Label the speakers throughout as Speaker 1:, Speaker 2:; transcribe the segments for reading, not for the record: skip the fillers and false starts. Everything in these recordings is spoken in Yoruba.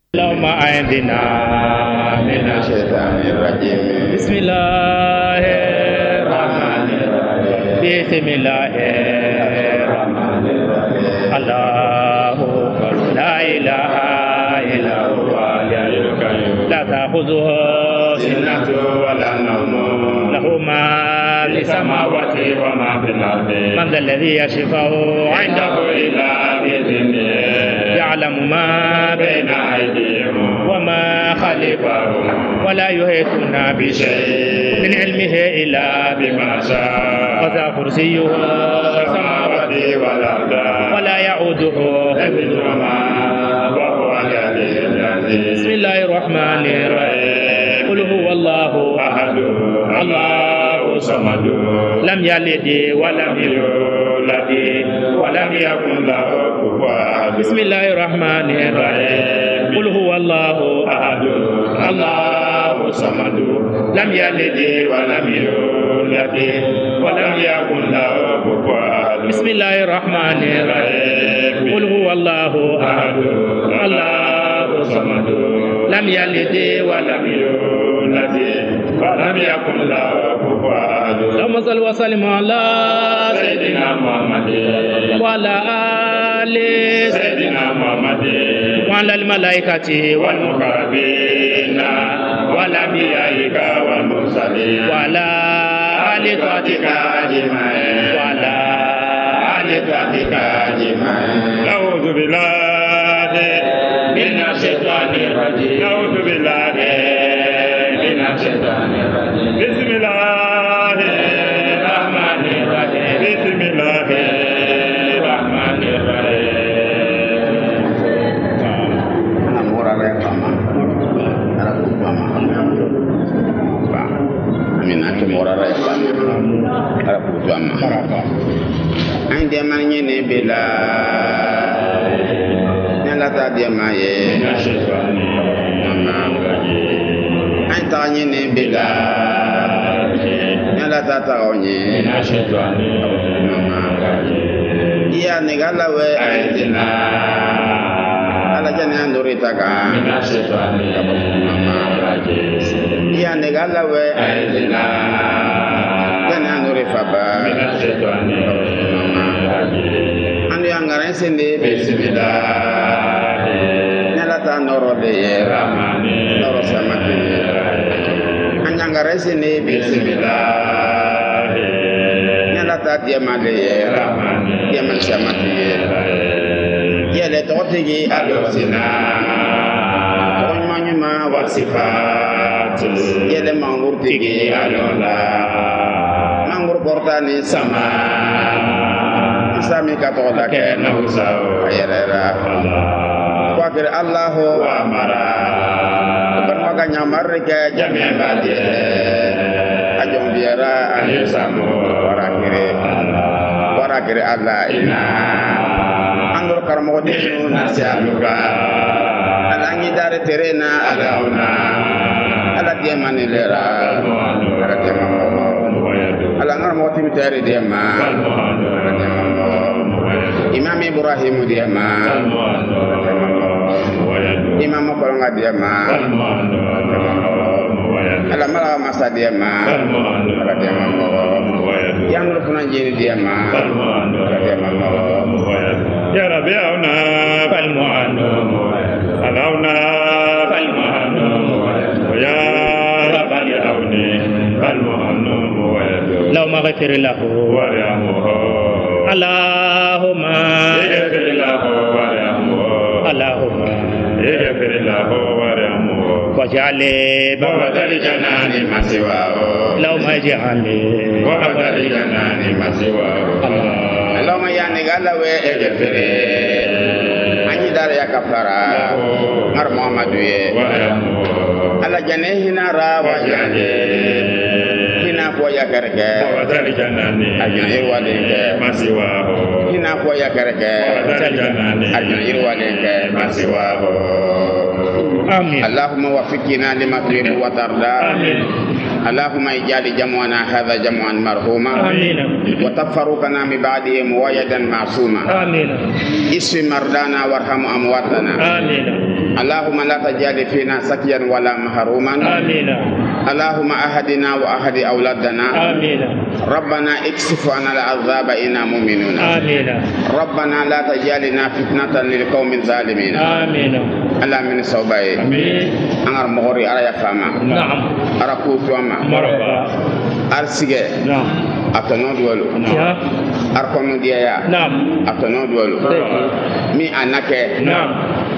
Speaker 1: اللهم أعذنا من الشيطان الرجيم. بسم الله الرحمن الرحيم. بسم الله الرحمن الرحيم. الله لا إله إلا هو الحي القيوم لا تأخذه سنة ولا نوم له ما في السماوات وما في الأرض من ذا الذي يشفع عنده إلا بإذنه يعلم ما بين أيديهم وما خلفهم ولا يحيطون بشيء من علمه إلا بما شاء وسع كرسيه السماوات والأرض ولا يعوده حفظهما وهو العلي العظيم. بسم الله الرحمن الرحيم. قل هو الله أحد الله الصمد لم يلد ولم يولد ولم يكن له كفوا أحد. بسم الله الرحمن الرحيم. قل هو الله أحد الله الصمد لم يلد ولم يولد ولم يكن له كفوا أحد. بسم الله الرحمن الرحيم. قل هو الله أحد الله الصمد لم يلد ولم يولد ولم يكن له كفوا أحد. اللهم صل وسلم على سيدنا محمد وعلى آل سيدنا محمد وعلى الملائكة والمقربين والأنبياء والمرسلين وعلى آل طاعتك أجمعين وعلى آل طاعتك أجمعين. أعوذ بالله من الشيطان الرجيم. أعوذ بالله من الشيطان الرجيم. بسم الله الرحمن الرحيم. بسم الله الرحمن الرحيم.
Speaker 2: Amin ate morara fa ara putu amma an de man nyene bela nala ta de maye an ta nyene bela nala ta ta onye iya negala we aidina ala jana ndori taka iya negala we aidina jana ndori faba anu angara sende bismillah nala ta noro de ramani noro samati anyangara sende bismillah nala ta dia male ramani dia man samati yele totigi alosina onmanyuma wasifat yele mangurtigi alola mangur portani sama sami katola ke nausau ayera wakir Allah wa amara bermaga nyamar ke jami badie ajong biara anisamu warakire Allah ina anggur karamo dinu nasialuka alangi dare terena alauna ala dia manilera ala dia mamo alangar moti mitari dia ma Imam Ibrahim dia ma Imam Kolonga dia ma ala mala masa dia ma ala dia mamo yang rupuna jini dia ma ala dia mamo
Speaker 1: يا ربيعنا فالمعنون ألونا فالمعنون ويا رب العون فالمعنون اللهم اغفر له وارحمه اللهم اغفر له وارحمه اللهم اغفر له وارحمه واجعل بعد الجنان ما سواه اللهم اجعل بعد الجنان ما سواه
Speaker 2: اللهم يا نغلا و اغفر اني دار يا كفارا مر محمد على جنهنا را وجاني هنا كو يا كركه وذل جناني اجن يروالك ما سواه هنا كو يا كركه وذل جناني اجن يروالك ما سواه آمين. اللهم وفقنا لما تحب وترضى آمين. اللهم اجعل جمعنا هذا جمعا مرحوما آمين. وتفرقنا من بعده موعدا معصوما آمين. اشف مرضانا وارحم امواتنا آمين. اللهم لا تجعل فينا سكيا ولا محروما
Speaker 3: آمين
Speaker 2: اللهم أهدنا وأهد أولادنا
Speaker 3: آمين
Speaker 2: ربنا اكشف عنا العذاب إنا مؤمنون
Speaker 3: آمين
Speaker 2: ربنا لا تجعلنا فتنة للقوم الظالمين
Speaker 3: آمين
Speaker 2: الله من صوباي أنا مغري على يفهمه
Speaker 3: نعم
Speaker 2: أركوت وما
Speaker 3: مرحبا
Speaker 2: أرسجة
Speaker 3: نعم
Speaker 2: أتنود ولو
Speaker 3: نعم
Speaker 2: أركون ديا
Speaker 3: نعم
Speaker 2: أتنود ولو مي أنك
Speaker 3: نعم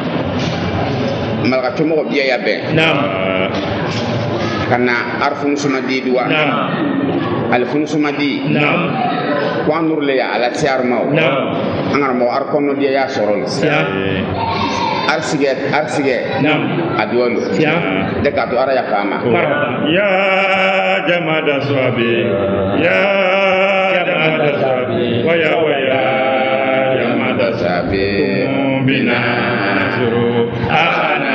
Speaker 2: ملك تمو بيا يبه
Speaker 3: نعم
Speaker 2: كنا أرفون سمدي دوا
Speaker 3: نعم
Speaker 2: ألفون سمدي
Speaker 3: نعم
Speaker 2: كون نور لي على سيار ماو
Speaker 3: نعم
Speaker 2: أنا مو أركون ديا سورون أرسجة
Speaker 3: نعم
Speaker 2: أدولو دكاتو أرا يفهمه
Speaker 1: يا جماعة صحابي يا جماعة صحابي ويا جماعة صحابي بنا نصر أخنا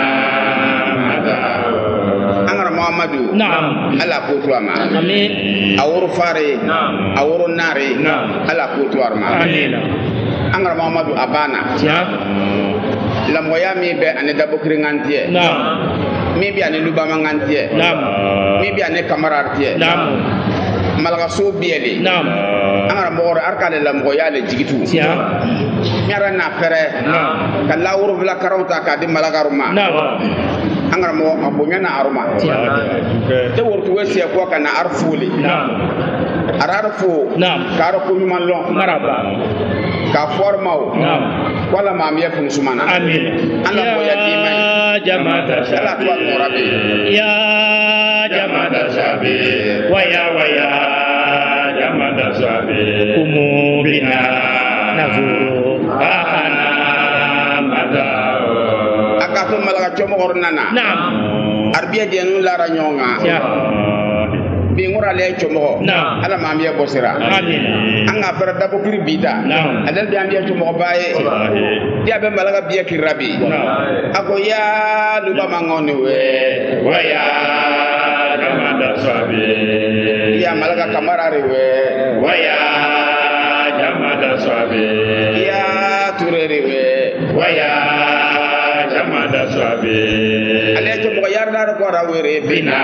Speaker 2: أنا محمد
Speaker 3: نعم
Speaker 2: الله كوتوا ما
Speaker 3: آمين
Speaker 2: أورو فاري
Speaker 3: نعم
Speaker 2: أورو ناري
Speaker 3: نعم
Speaker 2: الله كوتوا ما
Speaker 3: آمين
Speaker 2: أنا محمد أبانا lamoya mi be ane dabokri ngantie
Speaker 3: naam
Speaker 2: mi bi ane lubama ngantie
Speaker 3: naam
Speaker 2: mi bi ane kamarartie
Speaker 3: naam
Speaker 2: malaga so bieli
Speaker 3: naam
Speaker 2: angara mor arkale lamoya le jigitu
Speaker 3: tia
Speaker 2: miara na fere
Speaker 3: naam
Speaker 2: kala wuro bla karauta ka di malaga ruma
Speaker 3: naam
Speaker 2: angara mo abunya na aruma
Speaker 3: tia
Speaker 2: te wortu wesi ko kana arfuli
Speaker 3: naam
Speaker 2: ararfu
Speaker 3: naam
Speaker 2: karo ko nyuman lo
Speaker 3: maraba
Speaker 2: ka formao
Speaker 3: naam
Speaker 2: wala ma mi yefun sumana
Speaker 3: amin
Speaker 2: Allah ko yadi mai
Speaker 3: jamaata
Speaker 2: Allah to morabe
Speaker 3: ya jamaata
Speaker 1: sabi waya jamaata sabi
Speaker 3: kumu bina nazuru ahana
Speaker 1: madao
Speaker 2: akato malaga chomo ornana
Speaker 3: naam
Speaker 2: arbiya denu lara nyonga
Speaker 3: tia
Speaker 2: bi ngora le chomo
Speaker 3: naam
Speaker 2: ala ma mi bosira
Speaker 3: amin
Speaker 2: anga fara dabo kiri bita
Speaker 3: naam
Speaker 2: adal bi ambiya chomo baye dia be malaga biya kirabi ako ya luba mangoni we
Speaker 1: waya jamaata sabi
Speaker 2: ya malaga kamarare we
Speaker 1: waya jamaata sabi
Speaker 2: ya turere we
Speaker 1: waya jamaata sabi
Speaker 2: ale chomo yarda ko rawere
Speaker 1: bina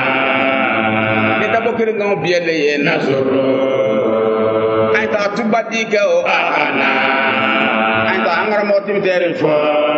Speaker 2: dabo kiri ngam biele ye
Speaker 1: nasuru
Speaker 2: ay ta tubadi ka o
Speaker 1: ahana
Speaker 2: ay ta angara motim tere fo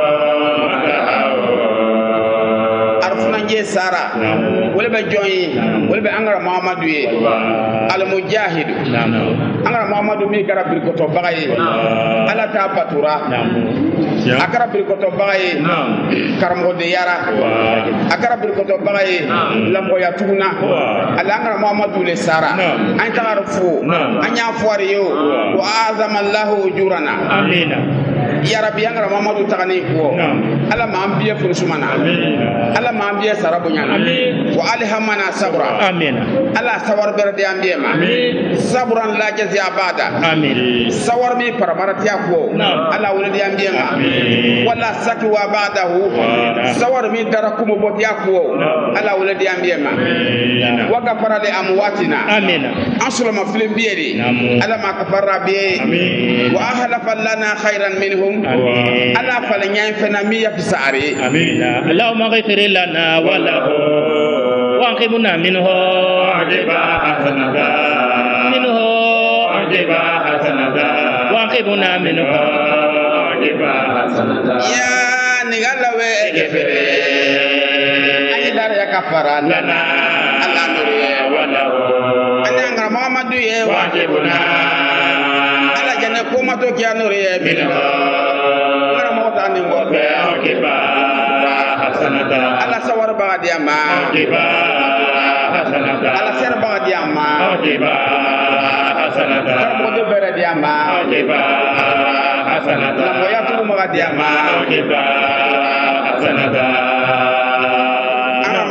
Speaker 2: arfuna je sara wala be joyi wala be angara muhammadu ye al mujahid angara muhammadu mi kara bir ko to bagay ala ta patura akara bir ko to bagay karamo de yara akara bir ko to bagay lambo ya tuguna ala angara muhammadu le sara an ta arfu anya fuari yo wa azama allah ujurana
Speaker 3: amina
Speaker 2: ya rabbi angara muhammadu tagani ko ala ma ambiye fun sumana ala ma ambiye sarabu nyana wa alhamana sabra
Speaker 3: amina
Speaker 2: ala sawar berde ambiye ma sabran la jazi abada
Speaker 3: amin
Speaker 2: sawar mi paramarati ko ala wuladi ambiye ma wala saki wa ba'dahu sawar mi darakum boti ko ala wuladi ambiye ma wa gafara li amwatina
Speaker 3: amina
Speaker 2: aslama filim biyedi ala ma kafara bi wa ahlafa lana khairan minhum ala falanya fana mi yafsari
Speaker 3: amina allahumma ghfir lana wa lahu wa qimna minhu
Speaker 1: ajiba hasanata
Speaker 3: minhu
Speaker 1: ajiba hasanata
Speaker 3: wa qimna minhu
Speaker 1: ajiba hasanata
Speaker 2: ya nigala we
Speaker 1: gefere
Speaker 2: ani dar ya kafara
Speaker 1: lana
Speaker 2: ala nuriye
Speaker 1: wa lahu
Speaker 2: ani angara muhammadu ye
Speaker 1: wajibuna
Speaker 2: ala jane ko mato ki anuriye
Speaker 1: minhu
Speaker 2: ngara mo tani ngorbe
Speaker 1: ajiba hasanata
Speaker 2: ala sawar ba diama
Speaker 1: ajiba hasanata
Speaker 2: ala ser ba diama
Speaker 1: ajiba hasanata
Speaker 2: karbo de bere diama
Speaker 1: ajiba hasanata
Speaker 2: la moya tu mo diama
Speaker 1: ajiba hasanata
Speaker 2: ana muhammadu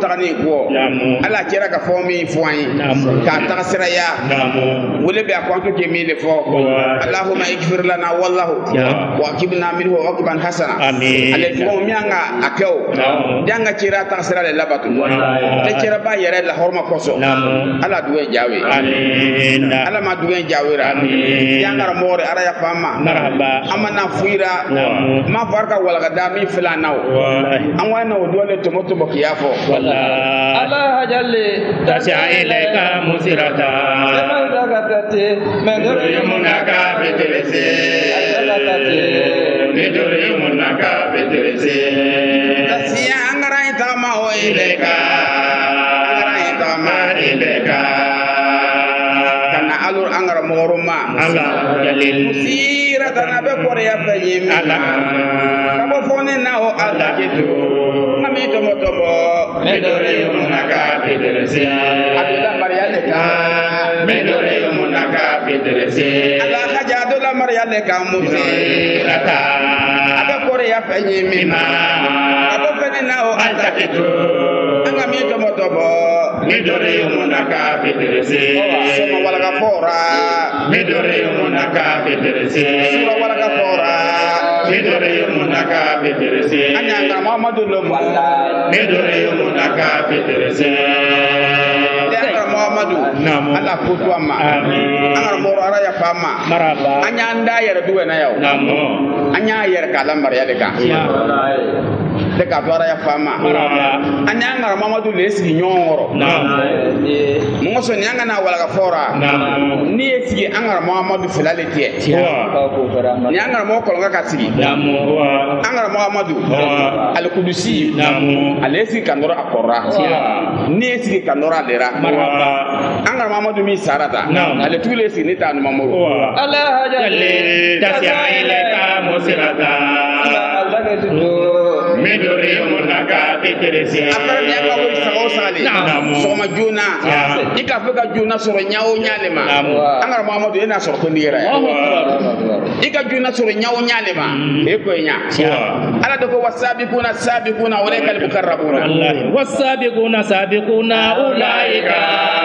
Speaker 2: tagani ko ala kira ka fo mi fo an ka ta sira ya wole be akwanto ke mi le fo allahumma ighfir lana wallahu wa kibna minhu wa qban hasana ale fo mi anga akew janga kira ta sira le labatu le kira ba yere la horma koso ala duwe jawe amin ala ma duwe jawe amin janga more ara ya fama marhaba amana fuira ma farka wala ga mi filanaw an wana dole to moto bokiya fo wallahi Allah jalle tasha ilaika musirata man zagatati man yumnaka bitilisi zagatati niduri yumnaka bitilisi tasya angara itama o ilaika angara itama ilaika kana alur angara moruma Allah jalle musirata na be kore ya fanyimi Allah kabo fone na o Allah gitu mami tomo medore yumunaka fitresi adula mariale ka medore yumunaka fitresi ala haja adula mariale ka musi rata abe kore ya fenyi mima abo fene na o atakitu anga mi tomo medore yumunaka fitresi soma wala ka fora medore yumunaka fitresi sura wala ka fora medore yumunaka fitresi anya Muhammadu lo wala medore yumunaka fitresi ya Muhammadu ala kutu amma anga moro ara ya fama maraba anya anda yere duwe na yaw anya yere kala mar ya deka deka to ara ya fama maraba anya anga Muhammadu lesi nyongoro mo so nyanga na wala ka fora ni esi anga Muhammadu filale tie nyanga mo ko nga kasigi anga Muhammadu al kudusi alesi kanoro akora ni esi kanoro lera anga Muhammadu mi sarata ale tule si nita no mamuru Allah jalle tasyaileka musirata Allah getu medore munaka teteresi apara ya ka ko sawo sale so ma juna ika fuka juna soro nyaawo nyalema anga Muhammadu ina soro ko ndira ya ika juna soro nyaawo nyalema e ko nya ala do ko wasabiquna sabiquna wa laykal mukarrabuna Allah wasabiquna sabiquna ulaika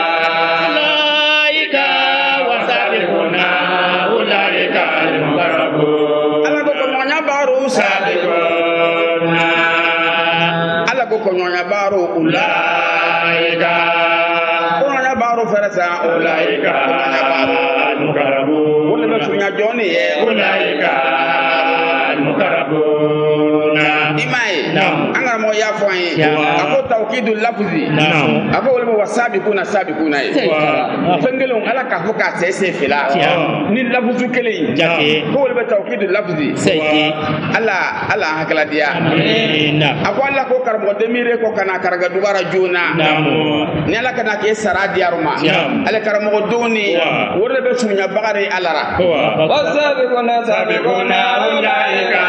Speaker 2: wasabiquna ulaika al-mukarrabun ala do ko nya baro sabiquna ala do ko nya baro ulaika nya baro farasa ulaika al-mukarrabun wala do nya joni e ulaika al-mukarrabun imai anga mo ya fo yin ako tawkidul lafzi ako wala wasabiquna sabiquna fengelon ala ka fo ka sese fila ni lafzu kele jake ko wala tawkidul lafzi ala hakala dia ako ala ko karmo demire ko kana karga dubara juna ni ala kana ke sara diaruma ala karmo doni wala be sunya bagare alara wasabiquna sabiquna ulaika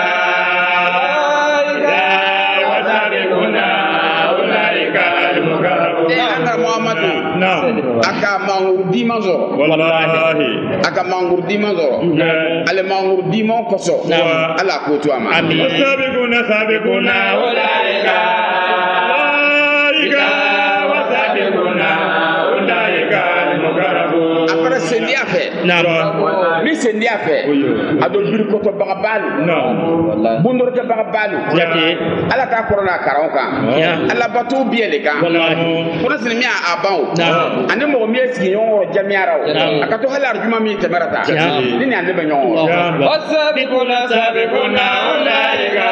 Speaker 2: anga Muhammadu aka mangur dimanzo wallahi aka mangur dimanzo ale mangur dimon koso ala ko to ama sabiquna sabiquna ulaika wasabiquna ulaika al-mukarrabun apara sendia fe mi sendia fe ado bir ko to bagabalu wallahi bundor ke bagabalu ala ka korona karonka ala batu biele kan kuna sinmi abaw ande mo mi esi yon jamiara akato halar juma mi temerata nini ande be yon wasabiquna sabiquna ulaika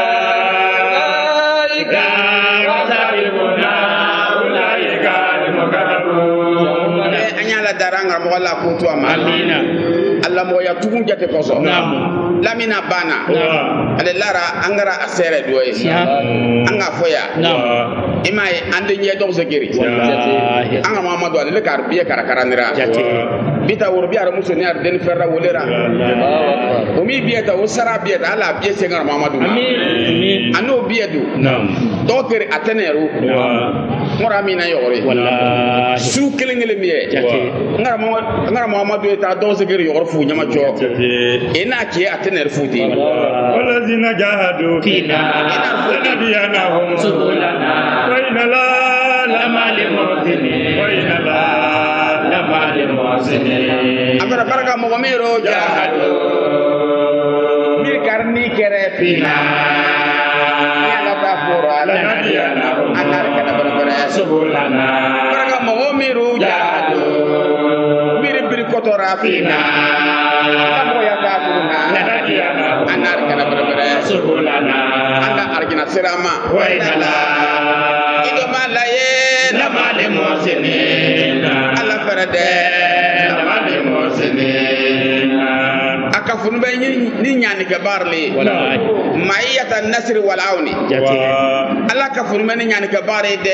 Speaker 2: wasabiquna ulaika al-mukarrabun anyala daranga mo wala ko to amina Allah mo ya tugun jate koso lamina bana ale lara angara asere doye anga foya imai ande nye donc sekiri anga Muhammadu ale kar biye karakaranira bita wor biya muso ne ar den ferra wolera o mi biye ta o sara biye ta ala biye sengar Muhammadu amin ano biye du doker ateneru ngora mina yore wallahi su kelengele miye ngara Muhammadu ta donc sekiri yoro fu nyama cho ina ke atener futi walazina jahadu fina nabiyana hum subulana wa inna la
Speaker 1: lamali mosini koina la lamali mosini
Speaker 2: abara baraka mo mero jahado mi karni kere fina ya la ta fura la
Speaker 1: lanadiyana
Speaker 2: anar kana bara
Speaker 1: subulana
Speaker 2: baraka mo mero jahado biri biri kotora fina mo ya ta tuna
Speaker 1: lanadiyana
Speaker 2: anar kana bara
Speaker 1: subulana
Speaker 2: anda arjina sirama
Speaker 1: wainala
Speaker 2: ido malaye
Speaker 1: lamali mosini
Speaker 2: ala farade
Speaker 1: lamali mosini
Speaker 2: akafunu be ni nyani ke barli maiyata nasr wal auni ala kafunu be ni nyani ke bare de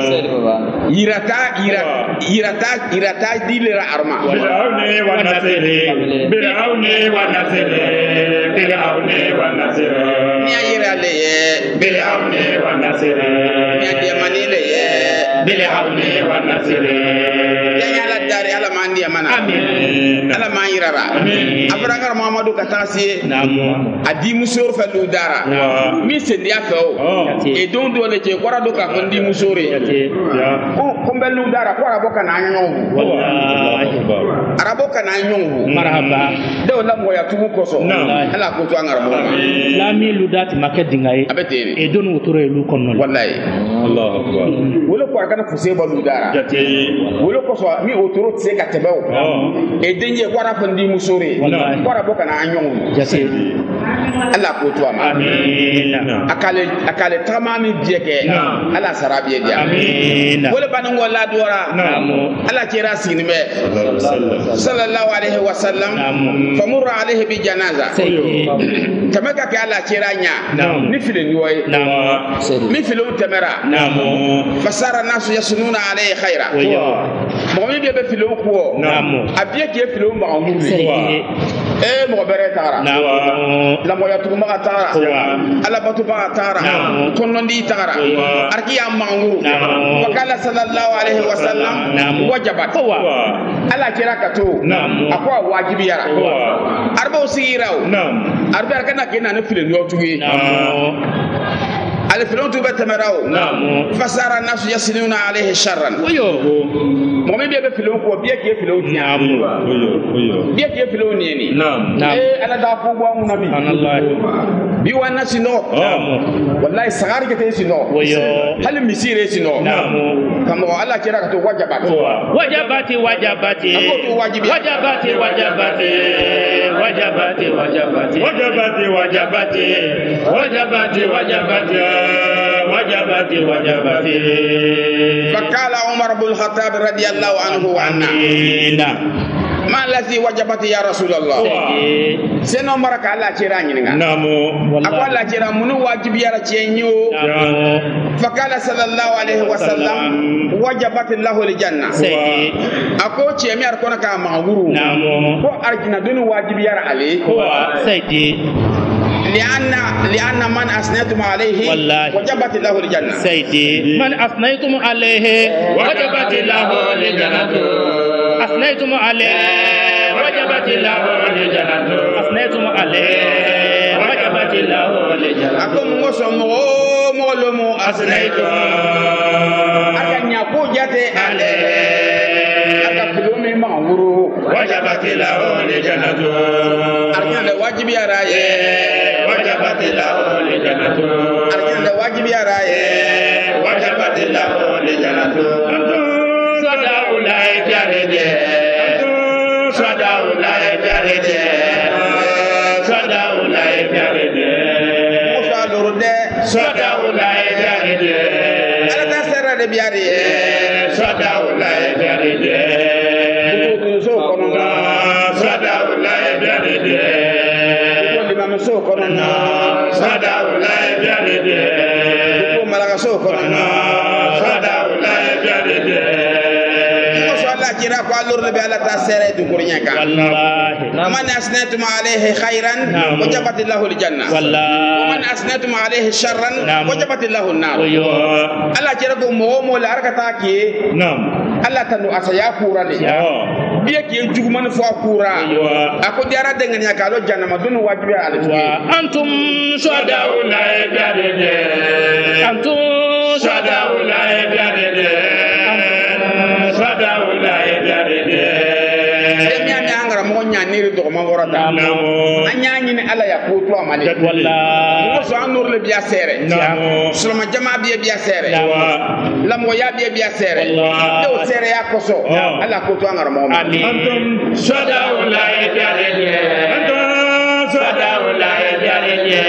Speaker 2: irata dilira arma
Speaker 1: Birauni wa nasiri
Speaker 2: ni ayira le ye
Speaker 1: Birauni wa nasiri
Speaker 2: ni adiyamani le ye
Speaker 1: Birauni wa nasiri
Speaker 2: ya ala dari ala mandi amana
Speaker 3: Amin.
Speaker 2: ala ma yirara afrangar muhammadu katasi
Speaker 3: Namu.
Speaker 2: adi musor fa lu dara mi sendi afo e don do le je kwara do ka fondi musore ko mbelu dara kwara boka na anyo
Speaker 3: Wallahi.
Speaker 2: arabo kana anyo
Speaker 3: Marhaba.
Speaker 2: de wala mo ya tumu koso ala ko to angar mo
Speaker 3: Lami ludati makedingaye.
Speaker 2: abeteni
Speaker 3: E donu utoro elu konno.
Speaker 2: wallahi
Speaker 1: Allahu akbar
Speaker 2: wala kwara kana fuse ba lu dara wala koso mi otoro tse ka tebaw e denje kwara fondi musore
Speaker 3: Wallahi.
Speaker 2: kwara boka na anyo
Speaker 3: Jate.
Speaker 2: ala ko to ama
Speaker 3: Amin.
Speaker 2: akale tamami bieke ala sarabiye dia
Speaker 3: Amin.
Speaker 2: wala banu wala dora
Speaker 3: Namu.
Speaker 2: ala kira sinime sallallahu alaihi wasallam
Speaker 3: Namu.
Speaker 2: famurra alaihi bi janaza
Speaker 3: Sayyidi.
Speaker 2: tamaka ka ala kira nya
Speaker 3: Naam.
Speaker 2: ni file niwoy
Speaker 3: Namu.
Speaker 2: mi file temera
Speaker 3: Namu.
Speaker 2: fasara nasu yasununa alaihi khaira
Speaker 3: Oyo.
Speaker 2: mo mi be file ko
Speaker 3: Namu.
Speaker 2: abiye ke file ma ngulu
Speaker 3: Sayyidi.
Speaker 2: mo bere tara
Speaker 3: Namu.
Speaker 2: la mo ya tuma tara
Speaker 3: Wa.
Speaker 2: ala batu ba tara
Speaker 3: Naam.
Speaker 2: konno ndi tara
Speaker 3: Wa.
Speaker 2: arki ya manguru
Speaker 3: Naam.
Speaker 2: fakala sallallahu alaihi wasallam
Speaker 3: Naam.
Speaker 2: wajabat
Speaker 3: Wa.
Speaker 2: ala kira kato
Speaker 3: Naam.
Speaker 2: akwa wajibi yara arba usiraw arba kana kena ne file no tuwi
Speaker 3: Namu.
Speaker 2: al filon tu batamaraw
Speaker 3: Namu.
Speaker 2: fasara nasu yasinuna alaihi sharran
Speaker 3: Oyo.
Speaker 2: mo mi be filon ko biye ke filon tiya
Speaker 3: Namu.
Speaker 2: biye ke filon ni ni
Speaker 3: Namu.
Speaker 2: ala da ko bo nabi
Speaker 3: Anallahi.
Speaker 2: bi wanna sino
Speaker 3: Namu.
Speaker 2: wallahi sagar ke te sino
Speaker 3: Oyo.
Speaker 2: hal misire sino
Speaker 3: Namu.
Speaker 2: kamo ala kira kato wajabat
Speaker 3: Wajabati wajabati.
Speaker 2: Ako tu wajibi.
Speaker 3: Wajabati wajabati. Wajabati wajabati.
Speaker 1: wajabati wajabati wajabati wajabati wajabati wajabati
Speaker 2: fakala umar bin khattab radhiyallahu anhu wa anna
Speaker 3: Ina.
Speaker 2: ma allazi wajabati ya rasulullah seno maraka ala kira nyinga
Speaker 1: namu
Speaker 2: ako ala kira munu wajibi yara chenyo
Speaker 3: Namu.
Speaker 2: fakala sallallahu alaihi wasallam wajabat lahu aljanna
Speaker 3: Sayyidi.
Speaker 2: ako chemi ar kona ka manguru
Speaker 3: Namu.
Speaker 2: ko arjina dunu wajibi yara ali
Speaker 3: Wa. Sayyidi.
Speaker 2: لأن من أثنيتم عليه
Speaker 3: والله.
Speaker 2: وجبت له الجنة
Speaker 3: سيدي من أثنيتم عليه
Speaker 1: وجبت له الجنة
Speaker 3: أثنيتم عليه وجبت له
Speaker 1: الجنة
Speaker 3: أثنيتم عليه وجبت له الجنة
Speaker 2: أكم وسم مولم
Speaker 1: أثنيتم
Speaker 2: أكن يقول جاتي عليه أكفلوم مغورو
Speaker 1: وجبت له الجنة
Speaker 2: أرجع لواجب يا راي
Speaker 1: وجبت له الجنة
Speaker 2: أرجع لواجب يا راي
Speaker 1: وجبت له الجنة صدق لا يجرد صدق لا يجرد صدق لا يجرد
Speaker 2: موسى لورده
Speaker 1: صدق لا يجرد
Speaker 2: أنا تسرى لبياري
Speaker 1: صدق لا يجرد صدق لا يجرد
Speaker 2: so kono na
Speaker 1: sada ulai jaride
Speaker 2: ko malaga so kono na
Speaker 1: sada ulai jaride
Speaker 2: ko so Allah kira ko allur nabi Allah ta sere du kurnya ka
Speaker 3: wallahi
Speaker 2: man asnatum alayhi khairan wajabat lahu aljanna
Speaker 3: wallahi
Speaker 2: man asnatum alayhi sharran wajabat lahu an-nar Allah kira ko mo la arkata ki
Speaker 1: nam
Speaker 2: Allah tanu asaya kurale biya ke jugman fo akura ako diara dengan ya kalo janama dun wajibi ala
Speaker 3: wa antum shuhada
Speaker 1: la jaride
Speaker 3: antum
Speaker 1: Sadaula Ebiade, Sadaula Ebiade.
Speaker 2: Enya ni angara mo nya ni ri do ma worata.
Speaker 1: Namo.
Speaker 2: Anya ni ala ya ko to amale.
Speaker 3: Wallah.
Speaker 2: Mo so anur le biya sere.
Speaker 1: Namo.
Speaker 2: Sulma jama biya sere.
Speaker 1: Wa.
Speaker 2: La mo ya biya sere.
Speaker 3: Allah.
Speaker 2: Do sere ya ko so. Ala ko to angara mo.
Speaker 3: Amin.
Speaker 1: Antum Sadaula Ebiade. Antum Sadaula Ebiade.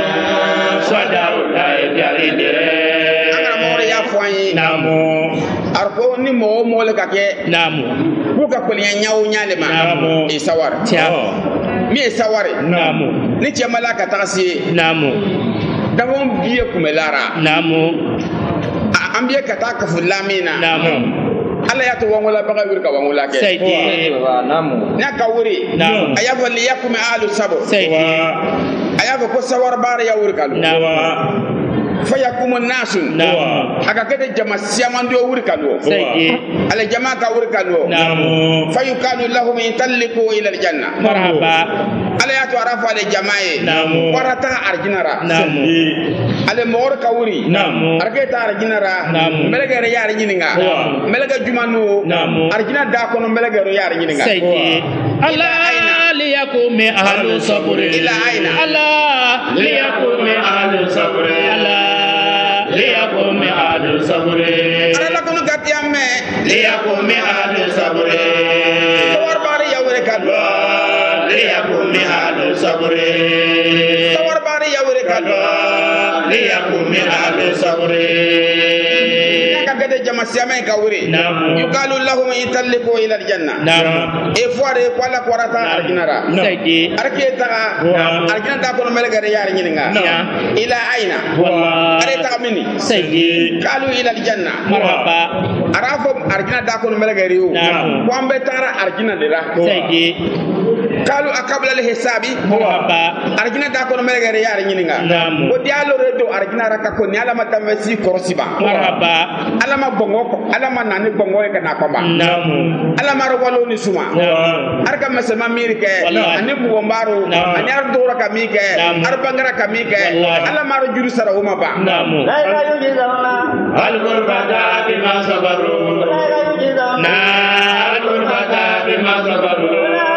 Speaker 1: Sadaula Ebiade.
Speaker 2: Angara mo ya fo yi.
Speaker 1: Namo.
Speaker 2: Arko ni mo le ka ke.
Speaker 3: Namu.
Speaker 2: Ku ka ko nyaaw nyaale ma.
Speaker 1: Namo.
Speaker 2: Isawar. Mi isaware.
Speaker 3: Namu.
Speaker 2: Ni chamala ka tasi.
Speaker 3: Namu.
Speaker 2: Dawon biye kumelara.
Speaker 3: Namu.
Speaker 2: Ambiye ka ta ka fulamina.
Speaker 3: Namu.
Speaker 2: Ala ya to wangola baga wir ka wangola ke.
Speaker 3: Sayyidi.
Speaker 2: Na ka wuri.
Speaker 3: Namu.
Speaker 2: Ayafa li yakum alu sabo.
Speaker 3: Sayyidi.
Speaker 2: Ayafa ko sawar bar ya wuri kalu.
Speaker 3: Namu.
Speaker 2: Fayakum nasun.
Speaker 3: Namu.
Speaker 2: Aka kete jama siaman do wuri kalu.
Speaker 3: Sayyidi.
Speaker 2: Ala jama ka wuri kalu.
Speaker 3: Namu.
Speaker 2: Fayukanu lahum intalliqu ila aljanna.
Speaker 3: Marhaba.
Speaker 2: Ala ya to arafa le jamae.
Speaker 3: Namu.
Speaker 2: Warata arjinara.
Speaker 3: Namu.
Speaker 2: Ale mor ka wuri.
Speaker 3: Namu.
Speaker 2: Arke ta arjinara.
Speaker 3: Namu.
Speaker 2: Melega re yar nyininga.
Speaker 3: Namu.
Speaker 2: Melega jumanu.
Speaker 3: Namu.
Speaker 2: Arjina da kono melega re yar nyininga.
Speaker 3: Sayyidi. Allah liyakumi ahlu sabri.
Speaker 2: Ila aina.
Speaker 3: Allah liyakumi ahlu sabri. Allah liyakumi ahlu sabri.
Speaker 2: Ala kono gatiamme.
Speaker 1: Liyakumi ahlu sabri.
Speaker 2: Sawar bari yawre kalu.
Speaker 1: Liyakumi ahlu sabri.
Speaker 2: Sawar bari yawre kalu.
Speaker 1: Liyakumi ahlu sabri.
Speaker 2: Ka gade jama siame ka wuri.
Speaker 3: Namu.
Speaker 2: Yuqalu lahum intalliqu ila aljanna.
Speaker 3: Namu.
Speaker 2: E foire kwala kwarata arjinara.
Speaker 3: Sayyidi.
Speaker 2: Arke ta
Speaker 3: Namu.
Speaker 2: arjina da kono melega re yar nyininga.
Speaker 3: Ya.
Speaker 2: Ila aina.
Speaker 3: Wallah.
Speaker 2: Are ta mini.
Speaker 3: Sayyidi.
Speaker 2: Qalu ila aljanna.
Speaker 3: Marhaba.
Speaker 2: Arafo arjina da kono melega riu.
Speaker 3: Namu.
Speaker 2: Kwambe tara arjina de la.
Speaker 3: Sayyidi.
Speaker 2: Qalu akabla al hisabi.
Speaker 3: Marhaba.
Speaker 2: Arjina da kono melega re yar nyininga.
Speaker 3: Namu.
Speaker 2: Ko dialo redo arjina raka ko ni ala matambe si korosiba.
Speaker 3: Marhaba.
Speaker 2: Alama bongo ko alama nani bongo e kana komba.
Speaker 3: Namu.
Speaker 2: Alama ro walo ni suma.
Speaker 3: Namu.
Speaker 2: Arka masama mirke
Speaker 3: Wallahi.
Speaker 2: ani bugo mbaro
Speaker 3: Namu.
Speaker 2: ani ar dora kamike
Speaker 3: Namu.
Speaker 2: ar bangara kamike
Speaker 3: Wallahi.
Speaker 2: alama ro juru sara huma ba.
Speaker 3: Namu.
Speaker 1: Al-Qurbata bima sabaru.
Speaker 3: Na.
Speaker 1: Al-Qurbata bima sabaru.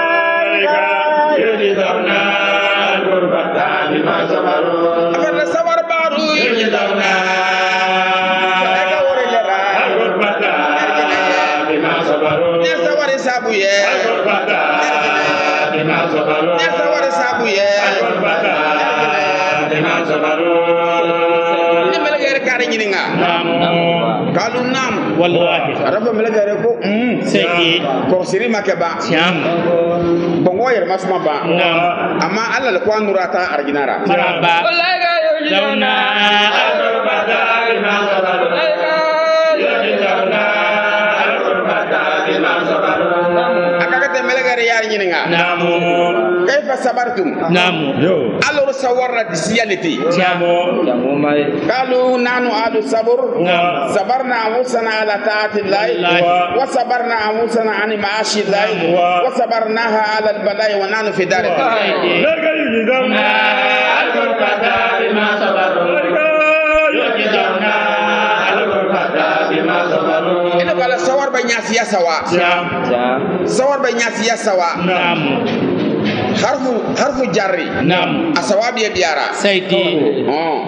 Speaker 1: Yujizawna al-Qurbata bima sabaru.
Speaker 2: Abarra sawar baru
Speaker 1: Yujizawna
Speaker 2: ega wore lera
Speaker 1: al-Qurbata bima sabaru.
Speaker 2: ne sawar sabu ye
Speaker 1: Al-Qurbata bima sabaru.
Speaker 2: ne sawar sabu ye
Speaker 1: Al-Qurbata bima sabaru.
Speaker 2: ne melegere kare nyininga
Speaker 3: Namu.
Speaker 2: kalu nam
Speaker 3: Wallahi.
Speaker 2: arafa melegere ko
Speaker 3: Sayyidi.
Speaker 2: ko siri makeba
Speaker 3: Siam.
Speaker 2: bongo yer masuma ba
Speaker 3: Namu.
Speaker 2: amma alla le ko anurata arjinara
Speaker 3: Marhaba. Launa.
Speaker 1: Al-Qurbata bima sabaru. Yujizawna al-Qurbata bima sabaru.
Speaker 2: akakate melegere yar nyininga
Speaker 3: Namu.
Speaker 2: kayfa sabartum
Speaker 3: Namu.
Speaker 2: alors sawarna disiyaliti
Speaker 3: Siam.
Speaker 2: قالوا نحن أهل الصبر
Speaker 3: نعم.
Speaker 2: صبرنا أنفسنا على طاعة الله
Speaker 3: الله.
Speaker 2: وصبرنا أنفسنا عن معاصي الله وصبرناها على البلاء ونحن في دار الدنيا
Speaker 1: Yujizawna al-Qurbata bima sabaru. Yujizawna al-Qurbata bima sabaru.
Speaker 2: إنه قال صور بنياس يا سوا
Speaker 3: Siam.
Speaker 2: صور بنياس يا سوا
Speaker 3: Namu.
Speaker 2: حرف جري
Speaker 3: Namu.
Speaker 2: الصواب يبيارا
Speaker 3: Sayyidi.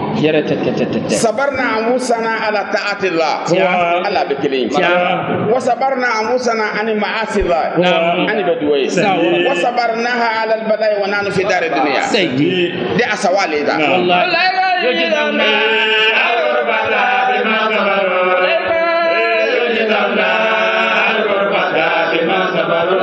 Speaker 2: صبرنا أنفسنا على طاعة الله
Speaker 3: Siam.
Speaker 2: الله بكلين
Speaker 3: Siam.
Speaker 2: وصبرنا أنفسنا عن معاصي الله
Speaker 3: نعم.
Speaker 2: عن بدوي
Speaker 3: سوا.
Speaker 2: وصبرناها على البلاء ونحن في دار الدنيا
Speaker 3: Sayyidi.
Speaker 2: دي أسوالي ده
Speaker 3: Wallahi. Yujizawna.
Speaker 1: Al-Qurbata bima sabaru. Yujizawna al-Qurbata bima sabaru.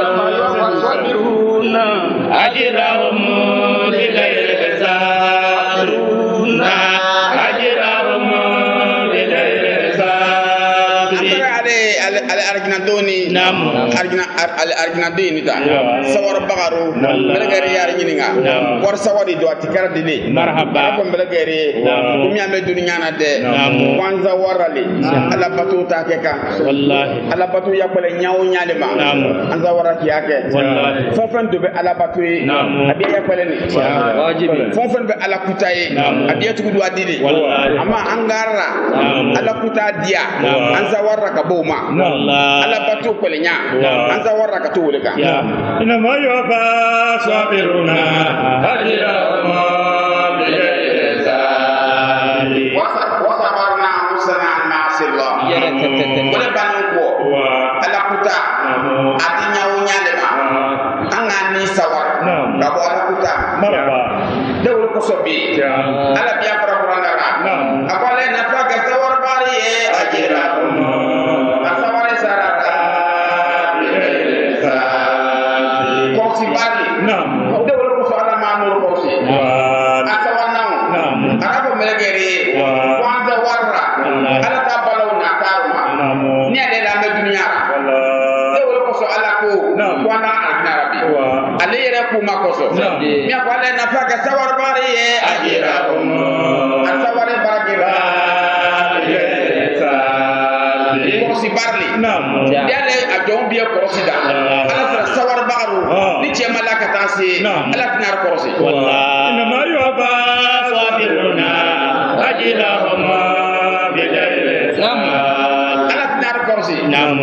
Speaker 1: Ajrahum bighayri hisab. Ajrahum bighayri hisab.
Speaker 2: ale arjina doni
Speaker 3: Naam.
Speaker 2: arjina doni ta sawar bagaru belegere yar nyininga war sawari do atikara dile
Speaker 3: Marhaba.
Speaker 2: ko belegere dum yambe dunya na de kwanza warali ala batu ta ke kan
Speaker 3: Wallahi.
Speaker 2: ala batu ya bele nyaaw nyaale ma anza waraki yake
Speaker 3: Wallahi.
Speaker 2: fofan do be ala batu abi ya bele ni wajibi fofan be ala kutai abi ya tugu do adili
Speaker 3: Wallahi.
Speaker 2: amma angara ala kuta dia anza waraka boma
Speaker 3: Wallahi.
Speaker 2: ala batu ko le nya anza waraka to wole ka
Speaker 1: إنما يوفى صابرون أجرهم بغير حساب
Speaker 2: وصبرنا مسنا عن معصي الله wole banu ko ala kuta ati nyaaw nyaale ma anga ni sawar ka bo ala kuta dawul ko sobi ala biya para qur'ana akole na fa ka sawar bari e ajirahum asawar sarata kosi bari dawul ko so ala ma nur kosi asawar namu arabo melegere kwanza warra ala ta balaw na taruma ni ale la me dunya dawul ko so ala ko kwana arabi ale yere ku makoso mi akole na fa ka sawar bari e ajirahum asawar baragira kosi barli dale a jom biya kosi da ala sawar baru ni ce malaka ta se ala tinar kosi
Speaker 1: إنما يوفى صابرون أجرهم بغير حساب
Speaker 2: ala tinar kosi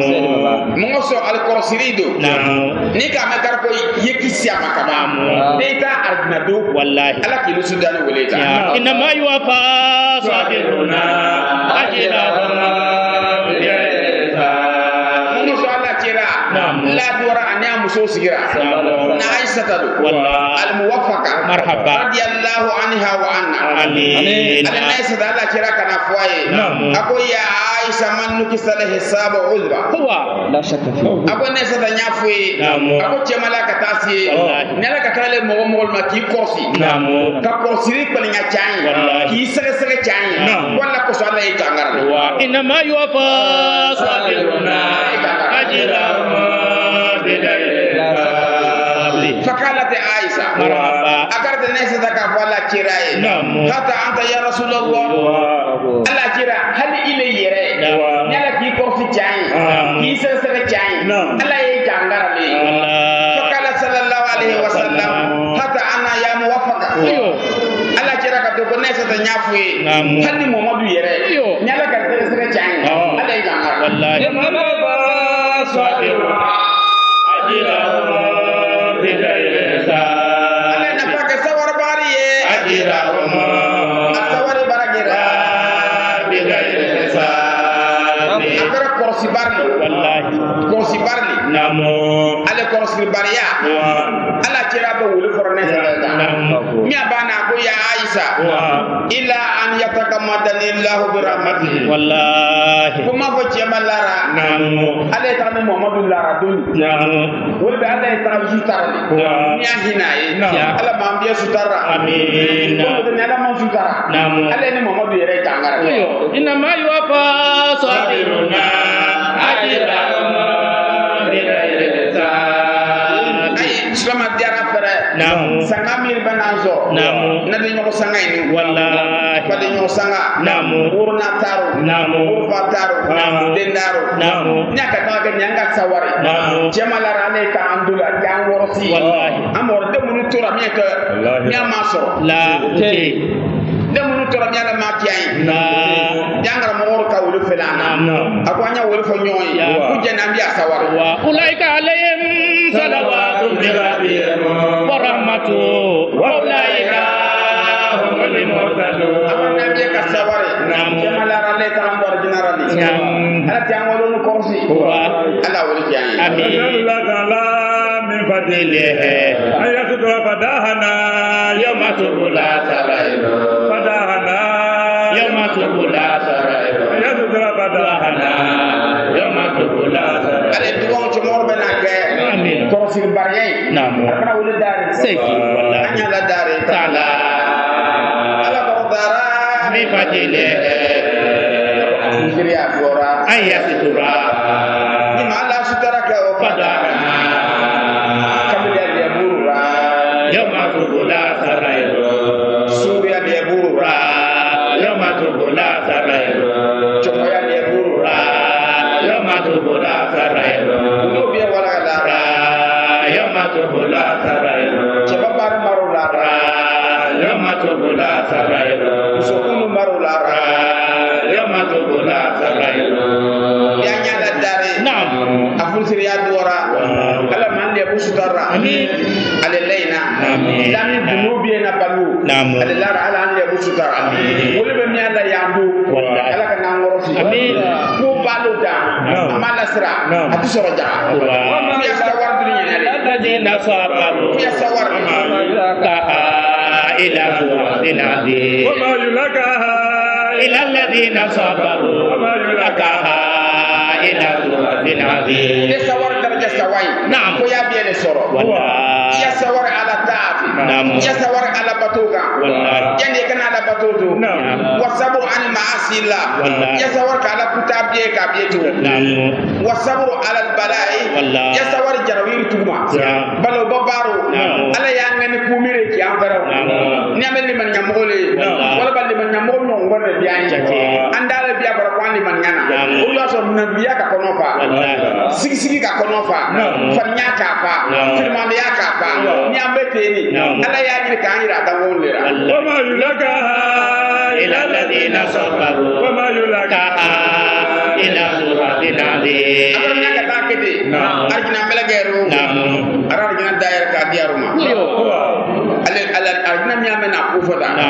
Speaker 2: mo so al kosi rido ni ka me kar ko yeki siama kama deta arnado
Speaker 3: Wallahi.
Speaker 2: ala ki sudani woleta
Speaker 3: إنما يوفى صابرون أجرهم بغير حساب
Speaker 2: mo so ala tira la dora anya muso sigira na aisha tadu
Speaker 3: Wallahi.
Speaker 2: al muwaffaqa
Speaker 3: Marhaba.
Speaker 2: radiyallahu anha wa anna
Speaker 3: Amin.
Speaker 2: ala naisa da Allah kira kana fuaye ako ya aisha man nuki sala hisabu uzba
Speaker 3: هو
Speaker 2: ako naisa da nyafuye ako ce malaka tasiye nela ka tale mo ma ki korsi ka korsi ri ko nya chai ki sere sere chai wala ko sala e jangar
Speaker 3: إنما يوفى صابرون أجرهم بغير حساب
Speaker 2: فقالت عائشة
Speaker 3: مرحبا.
Speaker 2: أكرت الناس ذكا فلا كراي حتى أنت يا رسول الله ألا كرا هل إلي يرى نلا كي كوفي جاي كي سرسر جاي ألا يجانغر لي فقال صلى الله عليه وسلم حتى أنا يا موفق ألا كرا كتوك الناس تنيافوي هل محمد يرى نلا كسرسر جاي ألا يجانغر
Speaker 3: إنما يوفى صابرون أجرهم بغير حساب
Speaker 2: ألا نفاك سوار باري
Speaker 3: أجرهم
Speaker 2: سوار بارجرا
Speaker 3: بغير حساب
Speaker 2: akara korsi barli
Speaker 3: والله
Speaker 2: korsi barli
Speaker 3: نعم
Speaker 2: ale korsi bariya ala kira ba wuli forne salata mi abana ko ya aisha illa an yatakammadani allah bi rahmatihi
Speaker 3: والله
Speaker 2: kuma fo cema lara
Speaker 3: نعم
Speaker 2: ale ta ni muhammadu lara dun
Speaker 3: نعم
Speaker 2: wol be ale ta bi sutarali mi ahinaye ala ma biya sutara
Speaker 3: آمين
Speaker 2: ko ne ala ma sutara
Speaker 3: نعم
Speaker 2: ale ni muhammadu yere tangara
Speaker 3: إنما يوفى صابرون أجرهم بغير حساب
Speaker 2: ay islama diara fere
Speaker 3: نعم
Speaker 2: sanga mir bananzo
Speaker 3: نعم
Speaker 2: na de ñoko sanga ni
Speaker 3: والله
Speaker 2: fa de ñoko sanga
Speaker 3: نعم
Speaker 2: urna taru
Speaker 3: نعم
Speaker 2: urfa taru
Speaker 3: Naam.
Speaker 2: dendaru
Speaker 3: نعم
Speaker 2: nyaka ta ga nyanga sawari
Speaker 3: Naam.
Speaker 2: jemala rane ka andula jang worosi
Speaker 3: Wallahi.
Speaker 2: amor de munu tura mi ka mi ma so
Speaker 3: لا أوكي
Speaker 2: de munu tura mi ala ma kiyai
Speaker 3: لا
Speaker 2: jangara mo wor ka wulu felana
Speaker 3: Naam.
Speaker 2: akwanya wulu fo nyoy
Speaker 3: Ya.
Speaker 2: ku jena mi sawari
Speaker 3: وأولئك عليهم صلوات من ربهم ورحمة وأولئك هم المهتدون
Speaker 2: amana mi ka sawari
Speaker 3: Naam.
Speaker 2: jemala rane ka ambor generali
Speaker 3: Naam.
Speaker 2: ala jang wulu ko korsi ala wulu kiyai
Speaker 3: آمين
Speaker 1: الله تعالى من فضله أن يستر فداهنا
Speaker 3: يوم تبلى سرائر
Speaker 1: فداهنا
Speaker 3: يوم تبلى سرائر
Speaker 1: أن يستر فداهنا
Speaker 3: يوم تبلى سرائر
Speaker 2: ale duwan ci mor bena ke
Speaker 3: Amin.
Speaker 2: korsi bariye
Speaker 3: نعم
Speaker 2: akana wulu dari
Speaker 3: سيكي والله
Speaker 2: anya la dari
Speaker 3: تعالى
Speaker 2: ala ko dara
Speaker 3: بفضله
Speaker 2: Firiya Flora
Speaker 3: ayasitura
Speaker 2: ni mala sutara ka o
Speaker 3: fadana
Speaker 2: kabila dia burura
Speaker 3: yawma tubula sarayro
Speaker 2: Surya dia burura
Speaker 3: yawma tubula sarayro
Speaker 2: Cokoya dia burura
Speaker 3: yawma tubula sarayro
Speaker 2: Ulo biya wala dara
Speaker 3: yawma tubula sarayro
Speaker 2: Cebabar marulara
Speaker 3: yawma tubula sarayro
Speaker 2: Sokunu marulara
Speaker 3: yawma tubula sarayro
Speaker 2: Dia nyala dari
Speaker 3: Naam
Speaker 2: Afun Siriya Dora Ala man dia busutara
Speaker 3: Amin
Speaker 2: Ale leina
Speaker 3: Amin.
Speaker 2: Lami dunubi na balu
Speaker 3: Naam.
Speaker 2: Ale lara ala ande busutara Wole be mi ala yambu
Speaker 3: Wallahi.
Speaker 2: ala kana ngorosi
Speaker 3: Amin.
Speaker 2: Ku balu da
Speaker 1: Naam.
Speaker 2: amala sira
Speaker 1: Naam.
Speaker 2: atu soro ja
Speaker 3: Wa
Speaker 2: ya sawar dunya ne
Speaker 3: alladhina sabaru
Speaker 2: ya sawar
Speaker 3: ila suratin azim
Speaker 1: وما يلقاها
Speaker 3: ila alladhina sabaru ila suratin azim
Speaker 2: ne sawar daraja sawai
Speaker 3: Naam.
Speaker 2: ko ya biene soro
Speaker 3: wallahi
Speaker 2: ya sawar ala taafi
Speaker 3: Naam.
Speaker 2: ya sawar ala batuga
Speaker 3: wallahi
Speaker 2: yande kana ala batutu
Speaker 1: نعم
Speaker 2: wasabu an maasi la
Speaker 3: Wallahi.
Speaker 2: ya sawar ka ala kutabje ka bietu
Speaker 3: nam
Speaker 2: wasabru ala albalai
Speaker 3: Wallahi.
Speaker 2: ya sawar jarawiri tuma
Speaker 3: Ya.
Speaker 2: balo babaru
Speaker 3: Naam.
Speaker 2: ala ya ngani kumire ki ambara
Speaker 3: Naam.
Speaker 2: ni amel ni man nyamole
Speaker 3: Wallahi.
Speaker 2: wala balli man nyamol no ngorre biyan
Speaker 3: Jati.
Speaker 2: andala biya bara kwani man nyana
Speaker 3: Naam.
Speaker 2: o yo so na biya ka kono fa
Speaker 3: wallahi
Speaker 2: sigi sigi ka kono fa
Speaker 3: Naam.
Speaker 2: fanya ka fa
Speaker 3: Naam.
Speaker 2: firman ya ka fa
Speaker 3: Naam.
Speaker 2: ni ambete ni
Speaker 3: Naam.
Speaker 2: ala ya ni ka anira da ngolera
Speaker 3: wallahi
Speaker 1: وما يلقاها
Speaker 3: ila alladhina sabaru
Speaker 1: وما يلقاها
Speaker 3: ila suratin azim
Speaker 2: akara nya ka ta kete
Speaker 3: Naam.
Speaker 2: arjina melagero
Speaker 3: nam
Speaker 2: ara arjina daire ka diaruma ale ala arjina mi amena ku foda
Speaker 3: nam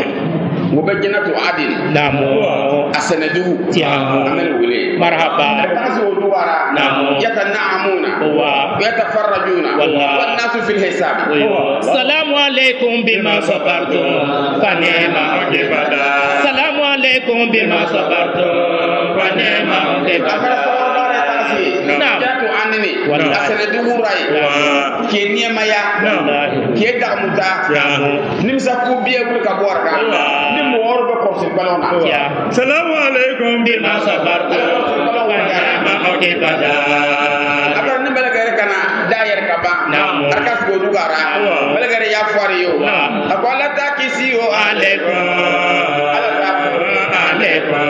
Speaker 2: wo be jannatu adil
Speaker 3: nam
Speaker 2: asanadu
Speaker 3: Tiamu.
Speaker 2: amen wule
Speaker 3: marhaba
Speaker 2: tazu duwara
Speaker 3: Naam.
Speaker 2: yatanamuna
Speaker 3: wa
Speaker 2: ويتفرجون
Speaker 3: والله.
Speaker 2: والناس في الحساب
Speaker 3: السلام عليكم بما صبرتم فنعم عقبدا السلام عليكم بما صبرتم فنعم
Speaker 2: akara
Speaker 3: عقبدا
Speaker 2: sabara tasi
Speaker 3: Naam.
Speaker 2: jatu anini
Speaker 3: Wallahi.
Speaker 2: asanadu hurai ke niemaya
Speaker 3: wallahi
Speaker 2: ke damuta
Speaker 3: Tiamu.
Speaker 2: nimsa ku biye bul ka borka
Speaker 3: Allah.
Speaker 2: nim wor be ko sin balona
Speaker 3: Ya.
Speaker 1: السلام عليكم
Speaker 3: بما صبرتم فنعم عقبدا
Speaker 2: akara nim bela gere kana dayer ka ba
Speaker 3: Naam.
Speaker 2: akas go dugara bela gere ya fari yo
Speaker 3: Naam.
Speaker 2: akola ta kisi yo
Speaker 3: عليكم
Speaker 2: ala ta
Speaker 3: عليكم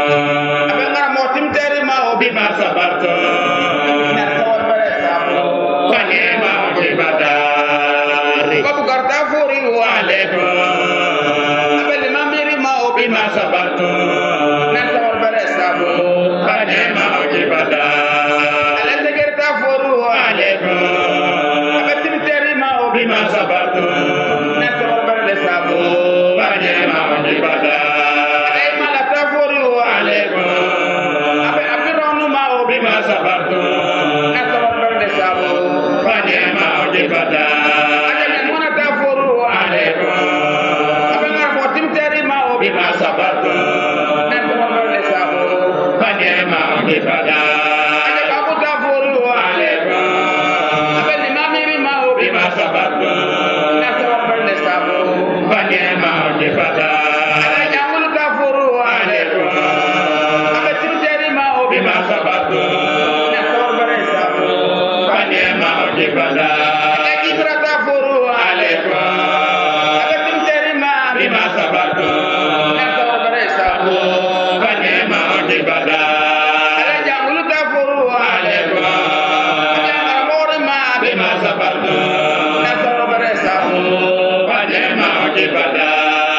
Speaker 2: abe ngara motim teri ma o bi
Speaker 3: بما صبرتم
Speaker 2: na tawar bare sabu
Speaker 3: فنعم عقبدا
Speaker 2: babu garta fori wa
Speaker 3: عليكم
Speaker 2: abe le mamiri ma o bi
Speaker 3: بما صبرتم
Speaker 2: na tawar bare sabu
Speaker 3: فنعم عقبدا
Speaker 2: ala te garta fori wa
Speaker 3: عليكم
Speaker 2: abe tim teri ma o bi
Speaker 3: بما صبرتم
Speaker 2: na tawar bare sabu
Speaker 3: فنعم عقبدا
Speaker 2: ay mala ta fori wa
Speaker 3: عليكم
Speaker 2: abe apironu ma o bi
Speaker 3: بما صبرتم
Speaker 2: na tawar bare sabu
Speaker 3: فنعم عقبدا
Speaker 2: abe mona ta fori wa
Speaker 3: عليكم
Speaker 2: abe ngara motim teri ma o bi
Speaker 3: بما صبرتم
Speaker 2: na tawar bare sabu
Speaker 3: فنعم عقبدا
Speaker 2: abe babu ta fori wa
Speaker 3: عليكم
Speaker 2: abe le mamiri ma o bi
Speaker 3: بما صبرتم
Speaker 2: na tawar bare sabu
Speaker 3: فنعم عقبدا
Speaker 2: ala jangul ka fori wa
Speaker 3: عليكم
Speaker 2: abe tim teri ma o bi
Speaker 3: بما صبرتم
Speaker 2: na tawar bare sabu
Speaker 3: فنعم عقبدا
Speaker 2: Lagi berata furu
Speaker 3: عليكم
Speaker 2: ada tim terima
Speaker 3: بما صبرتم
Speaker 2: Nanti orang beresabu
Speaker 3: فنعم عقبدا
Speaker 2: ada jangul ta furu
Speaker 3: عليكم
Speaker 2: ada ngamor ma
Speaker 3: بما صبرتم
Speaker 2: Nanti orang beresabu
Speaker 3: فنعم عقبدا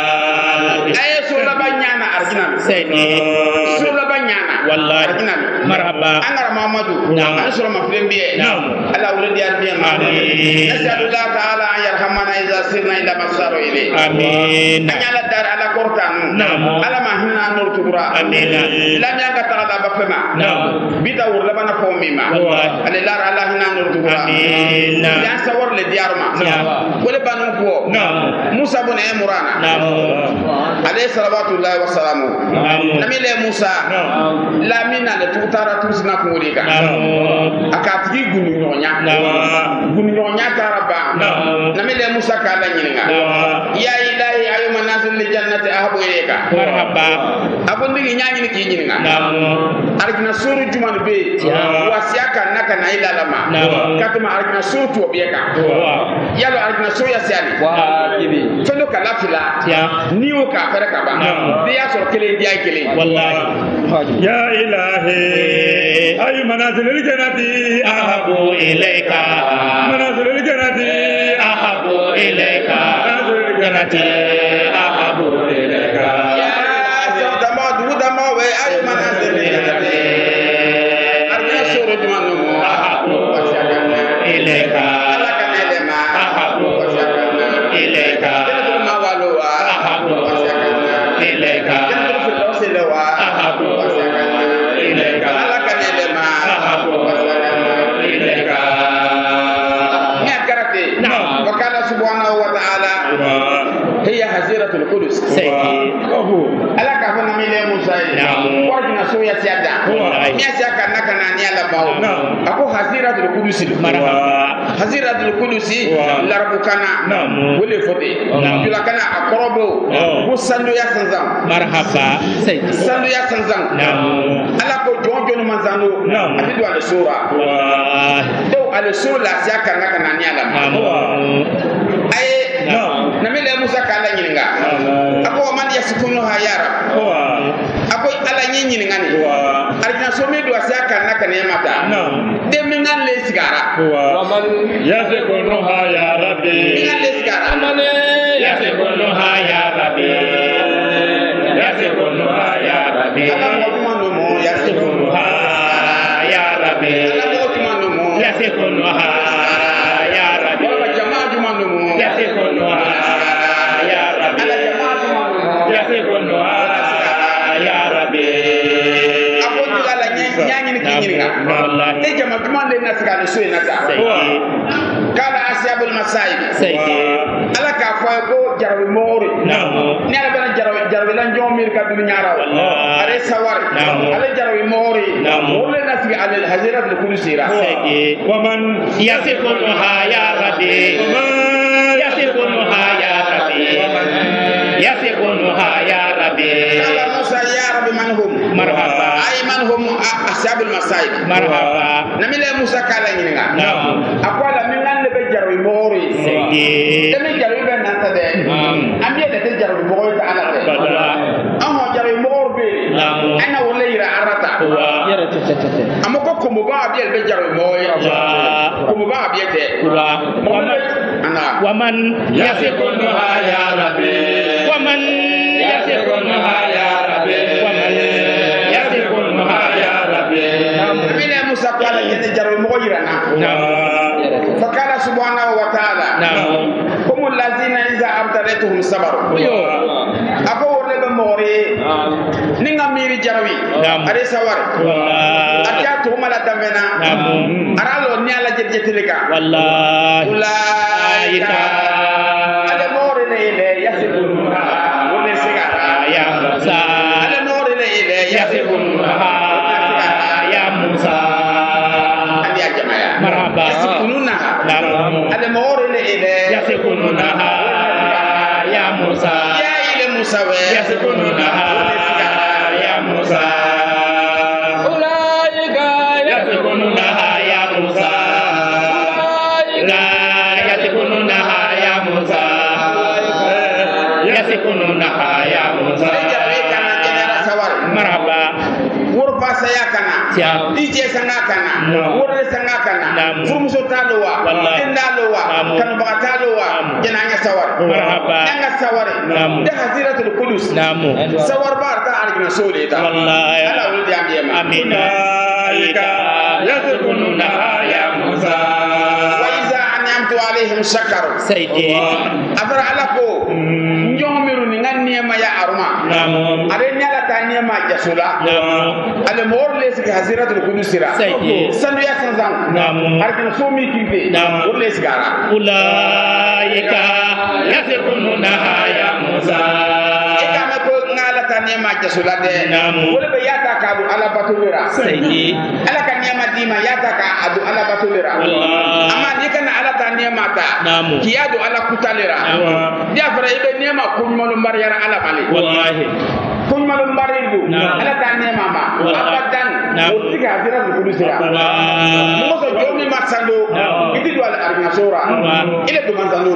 Speaker 2: ayo sula banyana arjina
Speaker 3: سيدي
Speaker 2: sula banyana
Speaker 3: والله
Speaker 2: arjina
Speaker 3: مرحبا
Speaker 2: angara Muhammadu
Speaker 3: Naam.
Speaker 2: an sura maflen biye
Speaker 3: Naam.
Speaker 2: Allah wuri diar biye ma
Speaker 3: Amin.
Speaker 2: nasallallahu ta'ala an yarhamana idza sirna ila masaru ilay
Speaker 3: آمين
Speaker 2: anyala dar ala kortan
Speaker 3: Naam.
Speaker 2: ala ma hinna nur tubura
Speaker 3: آمين
Speaker 2: lam yanga ta'ala bafema
Speaker 3: نعم
Speaker 2: bita wurla bana fo mima
Speaker 3: والله
Speaker 2: ale lar Allah hinna nur tubura
Speaker 3: آمين
Speaker 2: yan sawar le diarma
Speaker 3: Naam.
Speaker 2: wala banu ko
Speaker 3: نعم
Speaker 2: Musa bun Imran
Speaker 3: نعم
Speaker 2: alayhi salawatullahi wa salamu
Speaker 3: نعم
Speaker 2: namile Musa la mina le tutara tusna ko wulika
Speaker 3: نعم
Speaker 2: akatigi gunu nyonya
Speaker 3: نعم
Speaker 2: gunu nyonya taraba
Speaker 3: Naam.
Speaker 2: namile Musa kala nyininga
Speaker 3: نعم
Speaker 2: ya ilahi ayuma manazil li jannati ahabu ilayka
Speaker 3: marhaba
Speaker 2: abundi nyaanyi ni kinyi nga
Speaker 3: namu
Speaker 2: arigina suru juman be wasiaka naka na ila lama katuma arigina suru to bieka yalo arigina suru ya siani
Speaker 4: Wajibi.
Speaker 2: fendo kala fila niwo ka fere ka ba dia so kele dia kele
Speaker 3: wallahi
Speaker 1: يا إلهي أي منازل الجنة
Speaker 3: أحب إليك
Speaker 1: منازل الجنة
Speaker 3: أحب إليك
Speaker 1: منازل الجنة
Speaker 3: أحب إليك
Speaker 2: ya so dama du dama we ay manazil li jannati arigina suru juman no
Speaker 3: أحب إليك
Speaker 2: ala kanele ma
Speaker 3: أحب إليك
Speaker 2: ma walowa
Speaker 3: أحب إليك أحب إليك
Speaker 2: ala kanele ma
Speaker 3: أحب إليك نعم.
Speaker 2: وقال سبحانه وتعالى هي حزيرة القدس
Speaker 3: سيدي
Speaker 2: ala ka fana mile musa
Speaker 3: Naam.
Speaker 2: wajina so ya siada
Speaker 3: Wallahi.
Speaker 2: mi siaka naka na ni ala bawo
Speaker 1: Naam.
Speaker 2: ako haziratul qudus
Speaker 3: مرحبا
Speaker 2: haziratul qudus
Speaker 1: Wa.
Speaker 2: larbukana
Speaker 3: Naam.
Speaker 2: wole fote
Speaker 3: Naam.
Speaker 2: jula kana akorobo
Speaker 3: Oh.
Speaker 2: ko sandu ya sanzam
Speaker 3: مرحبا سيدي
Speaker 2: sandu ya sanzam
Speaker 3: نعم
Speaker 2: ala ko jonjo no manzano
Speaker 1: Naam.
Speaker 2: atidu ala sura
Speaker 3: والله
Speaker 2: do ala sura la siaka naka na ni ala
Speaker 3: نعم
Speaker 2: ay
Speaker 1: Naam.
Speaker 2: na mile musa kala nyinga ako man yasukunu ha yara ako ala nyinyi ngani arjina so me do asiaka naka ne mata de mi ngan le sigara
Speaker 4: Waman
Speaker 1: يسكنها يا
Speaker 2: mi
Speaker 1: ربي
Speaker 2: ngan le sigara
Speaker 3: يسكنها يا ربي
Speaker 1: يسكنها يا ربي
Speaker 2: ala mo tuma no mo
Speaker 3: يسكنها يا ربي
Speaker 2: ala mo tuma no mo
Speaker 3: يسكنها يا ربي
Speaker 2: ala jamaa tuma no mo
Speaker 3: يسكنها يا ربي
Speaker 2: ala jamaa tuma no mo
Speaker 3: يسكنها يا ربي
Speaker 2: ako diga la nyanyi ni kinyinga
Speaker 3: والله
Speaker 2: te jamaa tuma le na sigara so ina ta
Speaker 3: سيدي
Speaker 2: kala asyabul masaib
Speaker 3: سيدي
Speaker 2: ala ka fo ko jarawi mori
Speaker 3: نعم
Speaker 2: ni ala bana jarawi la njomir ka dun nyara
Speaker 3: Wallah.
Speaker 2: are sawar
Speaker 3: Naam.
Speaker 2: ala jarawi mori
Speaker 3: Naam.
Speaker 2: wole na siga al hazirat al qudusira
Speaker 3: سيدي
Speaker 1: ومن
Speaker 3: يسكنها يا ربي يسكنها يا ربي يسكنها يا ربي
Speaker 2: ala musa ya rabbi manhum
Speaker 3: مرحبا
Speaker 2: ay manhum asyabul masaib
Speaker 3: مرحبا
Speaker 2: namile musa kala nyinga
Speaker 3: نعم
Speaker 2: akwala min nan le be jarawi mori
Speaker 3: سيدي
Speaker 2: demi jarawi be nan ta de ambiye de te jarawi mori ta ala de
Speaker 3: والله
Speaker 2: aho jarawi mori be
Speaker 3: Naam.
Speaker 2: ana wala ira arata
Speaker 3: هو
Speaker 4: yara tete.
Speaker 2: amako kumbu ba abiye be jarawi mori kumbu ba abiye te
Speaker 3: هو
Speaker 2: ana
Speaker 3: ومن يسكنها يا ربي ومن يسكنها يا ربي ومن يسكنها يا ربي
Speaker 2: namile musa kala nyene jarawi mori rana
Speaker 3: نعم
Speaker 2: fakala subhanahu wa ta'ala
Speaker 3: نعم
Speaker 2: هم الذين إذا أبتليتهم صبروا ako wole be mori ninga miri jarawi
Speaker 3: Naam.
Speaker 2: are sawar
Speaker 3: والله
Speaker 2: atia to mala tamena
Speaker 3: نعم
Speaker 2: aralo ni ala jejetilika
Speaker 3: والله
Speaker 2: ulaika ale mori ne ile yasibunha wole sigara
Speaker 3: يا موسى
Speaker 2: ale mori ne ile
Speaker 3: يسكنها يا موسى
Speaker 2: andi ajamaya
Speaker 3: مرحبا
Speaker 2: yasibunha
Speaker 3: نعم
Speaker 2: ale mori ne ile
Speaker 3: يسكنها يا موسى
Speaker 2: ya ile musa we
Speaker 3: يسكنها يا موسى
Speaker 4: Ulaika
Speaker 3: يسكنها يا موسى لا يسكنها يا موسى يسكنها يا موسى
Speaker 2: jarawi kana jenera sawar
Speaker 3: مرحبا
Speaker 2: wurfa saya kana
Speaker 3: Siap.
Speaker 2: DJ sanga kana
Speaker 3: No.
Speaker 2: wurre sanga kana
Speaker 3: Naam.
Speaker 2: furmuso talowa
Speaker 3: Wallahi.
Speaker 2: tendalowa
Speaker 3: Naam.
Speaker 2: kan baga talowa
Speaker 3: Naam.
Speaker 2: jenanga sawar
Speaker 3: Marhaba.
Speaker 2: nanga sawar
Speaker 3: Naam.
Speaker 2: da haziratul qudus
Speaker 3: نعم
Speaker 2: sawar bar ta argina sole ta
Speaker 3: والله
Speaker 2: ala wuldi ambiya
Speaker 3: آمين
Speaker 1: أولئك يسكنها يا موسى
Speaker 2: wa iza an'amtu alaihim shakaru
Speaker 3: سيدي
Speaker 2: afara ala ko njomiru ni nganni ma ya aruma
Speaker 3: نعم
Speaker 2: are nyala ta niema jasula
Speaker 3: نعم
Speaker 2: ale mor lesi haziratul qudus sira
Speaker 3: Sayyidi.
Speaker 2: sandu ya sanzang
Speaker 3: Naam.
Speaker 2: argina so mi kimbe
Speaker 3: Naam.
Speaker 2: wor lesi gara
Speaker 3: أولئك يسكنها يا موسى
Speaker 2: ikame ko ngala ta niema jasula de
Speaker 3: Naam.
Speaker 2: wole be yata kabu ala batulira
Speaker 3: Sayyidi.
Speaker 2: ala ka niyama dima yata ka adu ala batulira
Speaker 3: Allah.
Speaker 2: amma ni kana ala ta niyama ta
Speaker 3: Namu.
Speaker 2: ki adu ala kutalira dia fara ibe niyama kunmolu mariyara ala mali
Speaker 3: Wallahi.
Speaker 2: kunmolu maridu ala ta niyama ma abadan o tiga azira bulu sira mo so jomi masando idi do ala arnasura ile do manzando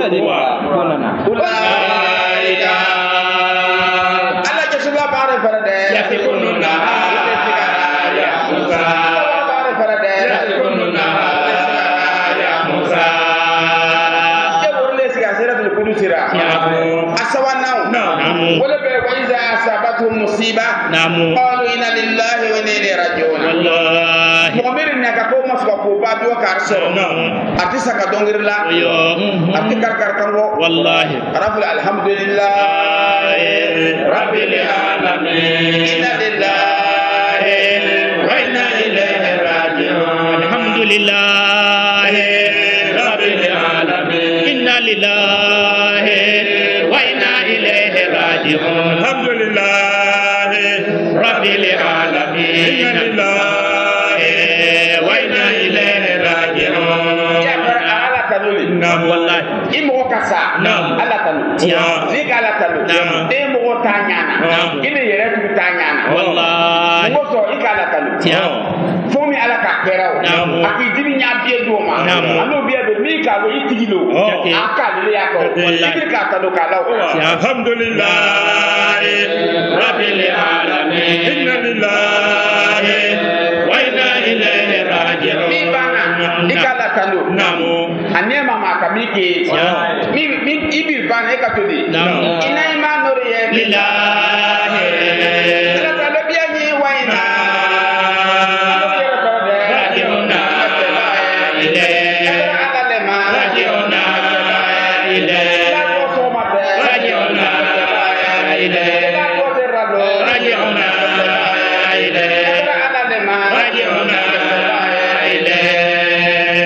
Speaker 2: ulaika ala jasula bare farade
Speaker 3: Yakununa ya Musa.
Speaker 2: bare farade
Speaker 3: Yakununa ya Musa.
Speaker 2: ke worle siga azira bulu sira asawanau
Speaker 3: Namu.
Speaker 2: wala be waiza asabatu musiba
Speaker 3: Namu.
Speaker 2: qalu inna lillahi wa inna ilaihi raji'un
Speaker 3: Wallahi.
Speaker 2: mu'minin na ka ko masba ko ba do ka so ati saka dongirla
Speaker 3: Yo.
Speaker 2: ati karkar kango
Speaker 3: Wallahi.
Speaker 2: raful alhamdulillah
Speaker 3: Rabbil alamin.
Speaker 2: inna lillahi
Speaker 3: Wa inna ilaihi raji'un. Alhamdulillah. Rabbil alamin. Inna lillahi wa inna ilaihi raji'un.
Speaker 1: Alhamdulillah.
Speaker 3: Rabbil alamin.
Speaker 1: Inna lillahi
Speaker 3: wa inna ilaihi raji'un.
Speaker 2: ya bar ala tanuli
Speaker 1: Naam.
Speaker 3: Wallahi.
Speaker 2: imo kasa
Speaker 3: Naam.
Speaker 2: ala tanuli
Speaker 3: Tiya.
Speaker 2: ni ka ala tanuli
Speaker 3: Naam.
Speaker 2: de mo tanyana
Speaker 3: Naam.
Speaker 2: ine yere tu tanyana
Speaker 3: Wallahi.
Speaker 2: mo so ikala tanuli
Speaker 3: Tiya.
Speaker 2: fomi ala ka keraw
Speaker 3: Naam.
Speaker 2: aki dini nya bie do ma
Speaker 3: Naam.
Speaker 2: ano bie do mi ka wo itigilo
Speaker 3: Jake.
Speaker 2: aka le ya ko
Speaker 3: Wallahi.
Speaker 2: ibi ka tanu ka law
Speaker 1: Alhamdulillah.
Speaker 3: Rabbil alamin.
Speaker 1: Inna lillahi
Speaker 3: wa inna ilaihi raji'un.
Speaker 2: mi bana ikala tanu
Speaker 3: Namu.
Speaker 2: anema ma ka mi ke mi ibi bana e ka to di
Speaker 3: Namu.
Speaker 2: ina ima nori ye
Speaker 3: Lillahi.
Speaker 2: ala ta le bie ni wa ina
Speaker 3: Raji'una ilaihi.
Speaker 2: ala le ma
Speaker 3: Raji'una ilaihi. Raji'una ilaihi. Raji'una ilaihi. Raji'una ilaihi.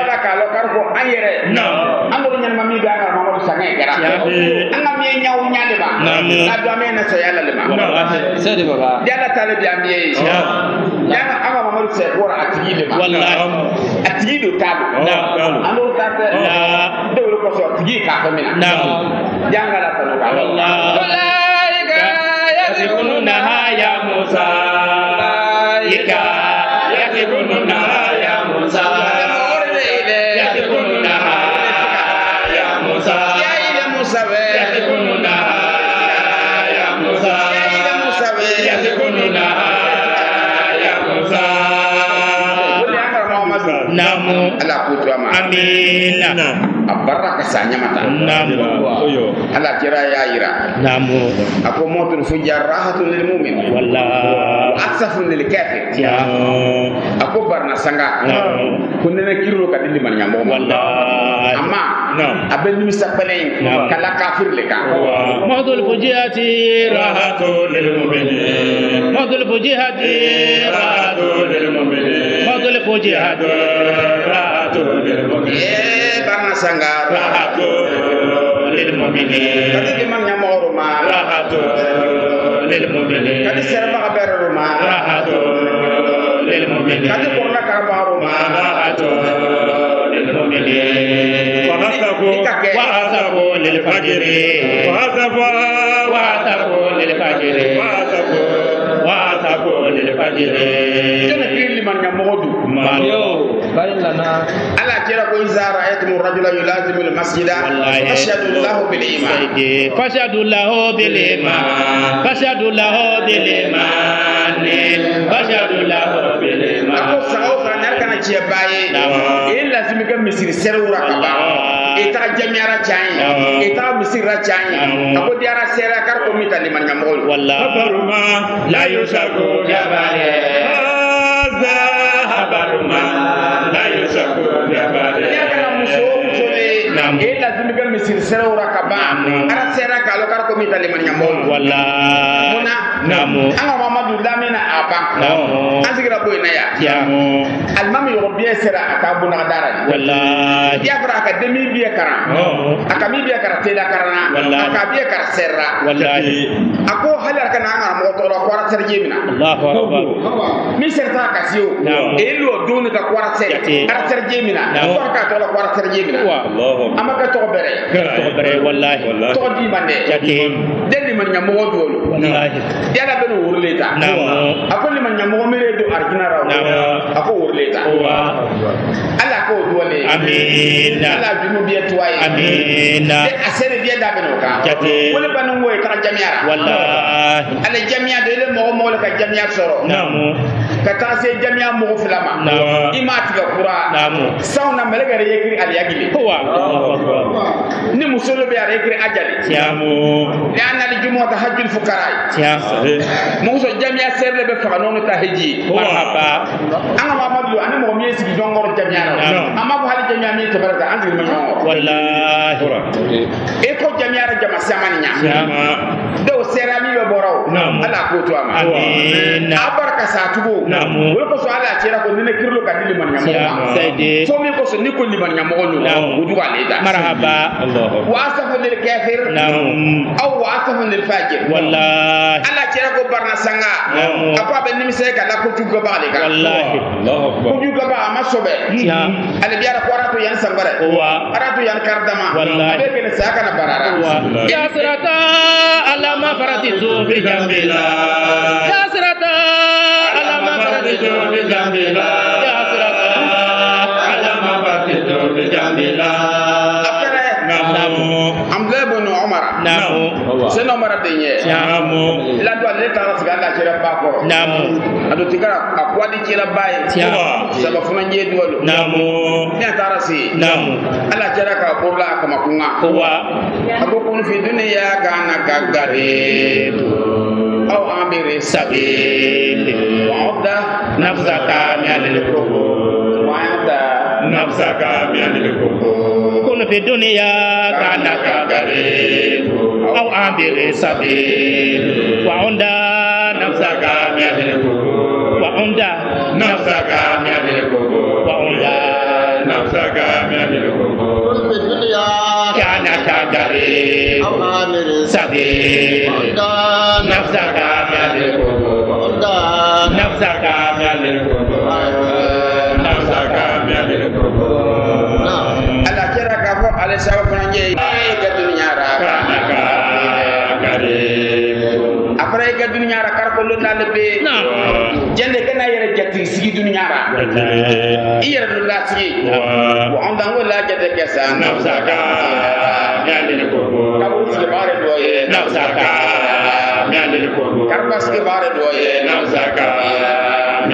Speaker 3: Naam.
Speaker 2: Ando nyen mami ga ga Muhammad sangai gara anga mi nyaw nyande ba la do amena sa yalla le ma
Speaker 4: Sadi baba.
Speaker 2: yalla tale bi ambi yalla anga Muhammad se wora atigi le ma
Speaker 3: Wallahi.
Speaker 2: atigi do tabu
Speaker 3: Naam.
Speaker 2: ando tate do ko so atigi ka ko mina
Speaker 3: Naam.
Speaker 2: janga la tanu ka
Speaker 3: Wallahi. Yasikununa ya Musa. Ika. Yasikununa ya Musa. Yasikununa ya Musa.
Speaker 2: ya ile musabe
Speaker 3: Yasikununa ya Musa.
Speaker 2: ya ile musabe
Speaker 3: Yasikununa ya Musa.
Speaker 2: wala anga Muhammad
Speaker 3: Namu.
Speaker 2: ala kutu ama
Speaker 3: Amin.
Speaker 2: abaraka sanya mata
Speaker 3: Namu.
Speaker 1: Oyo.
Speaker 2: ala kira ya ira
Speaker 3: Namu.
Speaker 2: ako motul fujar rahatun lil mu'min
Speaker 3: Wallahi.
Speaker 2: asafun lil kafir
Speaker 3: Ya.
Speaker 2: ako barna sanga
Speaker 3: Naam.
Speaker 2: kunene kiro ka dindi man nyamo
Speaker 3: Wallahi.
Speaker 2: amma
Speaker 1: Naam.
Speaker 2: aben mi sapalen
Speaker 3: Naam.
Speaker 2: kala kafir le ka
Speaker 3: Mahdul fujihati
Speaker 1: Rahatu lil mu'minin.
Speaker 3: Mahdul fujihati
Speaker 1: Rahatu lil mu'minin.
Speaker 3: Mahdul fujihati
Speaker 1: Rahatu lil mu'minin.
Speaker 2: barna sanga
Speaker 1: Rahatu
Speaker 3: lil mu'minin.
Speaker 2: kadi man nyamo ma
Speaker 3: Rahatu lil mu'minin.
Speaker 2: kadi serba haber ma
Speaker 3: Rahatu lil mu'minin.
Speaker 2: kadi korna ka ma
Speaker 3: Rahatu lil mu'minin.
Speaker 1: وحسبوا
Speaker 3: وحسبوا للفجر
Speaker 1: وحسبوا
Speaker 3: وحسبوا للفجر وحسبوا للفجر
Speaker 2: jona kiri man nyamo du
Speaker 3: Yo.
Speaker 4: Bayin lana.
Speaker 2: ala kira ko izara ayatum rajula yulazimu al masjida
Speaker 3: Wallahi.
Speaker 2: ashhadu lahu bil iman
Speaker 3: فاشهدوا له بالإيمان فاشهدوا له بالإيمان فاشهدوا له بالإيمان
Speaker 2: ako sawo fa nar kana ci baye e lazimi ga misiri serura ka ba e ta jamiara chai e ta misira chai ako diara sera kar ko mita liman nyamol
Speaker 3: والله
Speaker 1: خبر ما لا يشك
Speaker 3: جبالي
Speaker 1: هذا خبر ما لا يشك
Speaker 2: ya
Speaker 1: جبالي
Speaker 2: kana muso le
Speaker 3: Naam.
Speaker 2: e lazimi ga misiri serura ka ba ara sera ka lo kar ko mita liman nyamol
Speaker 3: والله
Speaker 2: muna
Speaker 3: نعم
Speaker 2: anga mamadu lamina aba
Speaker 3: نعم
Speaker 2: anzigira boy na ya
Speaker 3: Tiamo.
Speaker 2: almami yo bien sera aka buna dara
Speaker 3: Wallahi.
Speaker 2: ya fara aka demi biya karam aka mi biya karate da karana aka biya kar serra
Speaker 3: Wallahi.
Speaker 2: ako halar kana ngara mo to ko ra serje mina
Speaker 3: Allahu akbar.
Speaker 2: mi serta ka siyo elo doni ka kwara serje ar serje mina ko ka to ko ra serje mina
Speaker 1: Allahu
Speaker 2: amaka to bere
Speaker 3: To bare wallahi.
Speaker 2: to di bande
Speaker 3: Jati.
Speaker 2: deli man nyamo dolo
Speaker 3: Wallahi.
Speaker 2: yala beno wurleta akoli man nyamo mere do arjina raw ako wurleta ala ko duwale
Speaker 3: Amin.
Speaker 2: ala jumu biya tuwaye
Speaker 3: Amin.
Speaker 2: de asere biya da beno ka
Speaker 3: Jati.
Speaker 2: wala banu woy ka jamiara
Speaker 3: Wallahi.
Speaker 2: ala jamia de le mo ka jamia soro
Speaker 3: Namu.
Speaker 2: ka ta se jamia mo filama
Speaker 3: Namu.
Speaker 2: imati ga qura
Speaker 3: Namu.
Speaker 2: sauna melegare yekri al yagili
Speaker 3: Huwa. Allahu akbar.
Speaker 2: ni musolo be are yekri ajali
Speaker 3: Tiamo.
Speaker 2: لأن الجمعة تهج الفقراء.
Speaker 3: Tiamo.
Speaker 2: موسى جميع سير لبى فقانون تهجي.
Speaker 3: Marhaba.
Speaker 2: أنا ما بدو أنا مؤمن يسقي جونغور جميع. أما بحال جميع مين تبرد أنزل من جونغور.
Speaker 3: Wallahi.
Speaker 2: إيكو جميع رجع مسامانيا.
Speaker 3: Tiamo.
Speaker 2: دو سيرامي ببراو. الله كوتو أما.
Speaker 3: Amin.
Speaker 2: أبارك ساتبو.
Speaker 3: Namu.
Speaker 2: ولكو سؤال أشيرا كوني كيرلو كدي لمن
Speaker 3: Tiamo.
Speaker 2: يمو.
Speaker 3: Saidi.
Speaker 2: سومي كوسو نيكو لمن يمو.
Speaker 3: Namu.
Speaker 2: وجوا ليدا.
Speaker 3: Marhaba.
Speaker 2: وأسف للكافر.
Speaker 3: Namu.
Speaker 2: أو وأسف للفاجر.
Speaker 3: Wallahi.
Speaker 2: ala cera ko barna sanga apa be nimise ka la ko tugo ba le ka
Speaker 3: Wallahi.
Speaker 2: ko tugo ba ma sobe
Speaker 3: Tiam.
Speaker 2: ala biara ko rato yan sambare
Speaker 3: Wa.
Speaker 2: rato yan kardama
Speaker 3: Wallahi.
Speaker 2: be ke sa kana barara
Speaker 3: Ya sirata ala ma faratitu fi jambila. Ya sirata ala ma faratitu fi jambila. Ya sirata ala ma faratitu fi jambila. Namu.
Speaker 2: amle bono umara
Speaker 3: Namu.
Speaker 2: seno umara de nye
Speaker 3: Namu.
Speaker 2: la do le ta ras ganda cera ba ko
Speaker 3: Namu.
Speaker 2: ado tigara akwadi cera baye
Speaker 3: Tiam.
Speaker 2: saba funa nye duwalo
Speaker 3: Namu.
Speaker 2: ne ta rasi
Speaker 3: Namu.
Speaker 2: ala cera ka burla kama kunga
Speaker 3: Huwa.
Speaker 2: ako kun fi dunya kana kagare aw amire
Speaker 3: Sabili.
Speaker 2: wa'adda
Speaker 3: Nafsaka min al-kubur.
Speaker 2: wa'adda
Speaker 1: nafsaka min al-kubur
Speaker 3: Kun fi dunya kana kagare. Aw ambire sabili. Wa unda nafsaka min al-kubur. Wa unda
Speaker 1: nafsaka min al-kubur
Speaker 3: wa unda
Speaker 1: nafsaka min al-kubur
Speaker 5: في الدنيا
Speaker 3: kana kagare.
Speaker 5: أو عامر
Speaker 3: Sabili.
Speaker 5: سودان
Speaker 3: Nafsaka min al-kubur.
Speaker 5: سودان
Speaker 3: Nafsaka min al-kubur.
Speaker 1: nafsaka min al-kubur
Speaker 2: ala kera ka fo ala sawa fana nye ga dunya ra
Speaker 1: kana kagare
Speaker 2: afra ga dunya ra kar ko lonna lebe
Speaker 3: Naam.
Speaker 2: jende kana yere jatti sigi dunya ra iyere do la sigi wa anda ngola jade kesa
Speaker 1: nafsaka min al-kubur
Speaker 2: kabu sigi bare do ye
Speaker 3: Nafsaka
Speaker 1: min al-kubur
Speaker 2: karbas ke bare do ye
Speaker 1: nafsaka min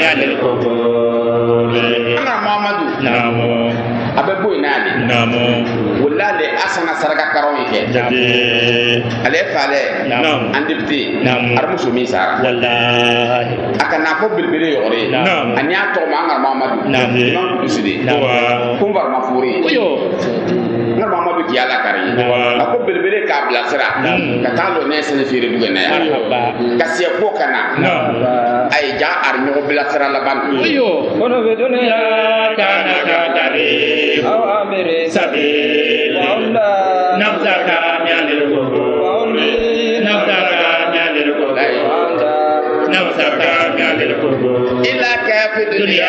Speaker 1: al-kubur
Speaker 2: ana mamadu
Speaker 3: Namu.
Speaker 2: abe boy nani
Speaker 3: Namu.
Speaker 2: wala le asana saraka karon yake
Speaker 3: Namu.
Speaker 2: ale fale
Speaker 3: Naam.
Speaker 2: andipti
Speaker 3: Naam.
Speaker 2: armusu mi sara
Speaker 3: Wallahi.
Speaker 2: aka na fo bilbile yore
Speaker 3: Naam.
Speaker 2: anya to ma ngar mamadu
Speaker 3: Naam.
Speaker 2: imam kusidi
Speaker 3: Naam.
Speaker 2: kumbar mafuri
Speaker 3: Uyo.
Speaker 2: ngar mamadu ki ala kari ako bilbile ka blasira ka talo ne sen firi duga na
Speaker 3: Marhaba.
Speaker 2: ka siya ko kana ay ja ar nyo blasira la ban
Speaker 3: Uyo.
Speaker 4: كن في الدنيا
Speaker 3: Kana kagare.
Speaker 4: أو عامر
Speaker 3: Sabili.
Speaker 4: وعلا
Speaker 3: Nafsaka min al-kubur. Nafsaka min al-kubur. Nafsaka min al-kubur.
Speaker 2: ila ka fi dunya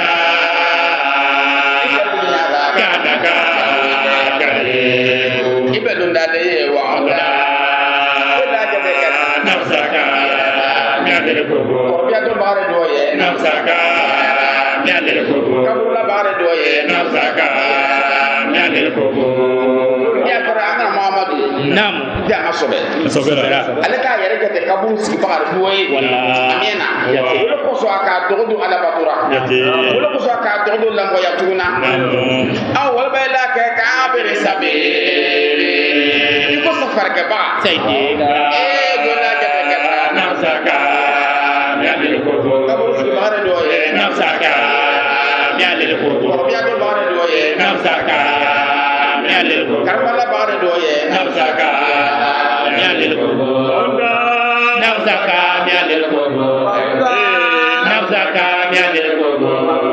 Speaker 3: Dunya. Kana kagare.
Speaker 2: ibe dunda de wa onda ila ka de ka
Speaker 3: Nafsaka min al-kubur.
Speaker 2: biya do bare do ye
Speaker 3: Nafsaka min al-kubur.
Speaker 2: kabula bare do ye
Speaker 3: Nafsaka min al-kubur.
Speaker 2: ya fara ana mamadu
Speaker 3: Naam.
Speaker 2: ya masobe
Speaker 3: Sobera.
Speaker 2: ale ka yere jate kabul sigi bakar duwe
Speaker 3: Wala.
Speaker 2: amena
Speaker 3: Yate.
Speaker 2: wala ko so aka dogodu ala batura wala ko so aka dogodu lambo ya tuna aw wala bay la ka ka bere sabe iko safar ke ba
Speaker 3: Saidi.
Speaker 2: wala jate ka
Speaker 3: Nafsaka min al-kubur.
Speaker 2: kabul sigi bakar do ye
Speaker 3: Nafsaka min al-kubur.
Speaker 2: biya do bare do ye
Speaker 3: Nafsaka min al-kubur.
Speaker 2: karbala bare do ye
Speaker 3: Nafsaka min al-kubur. Nafsaka min al-kubur. Nafsaka mi alil kobo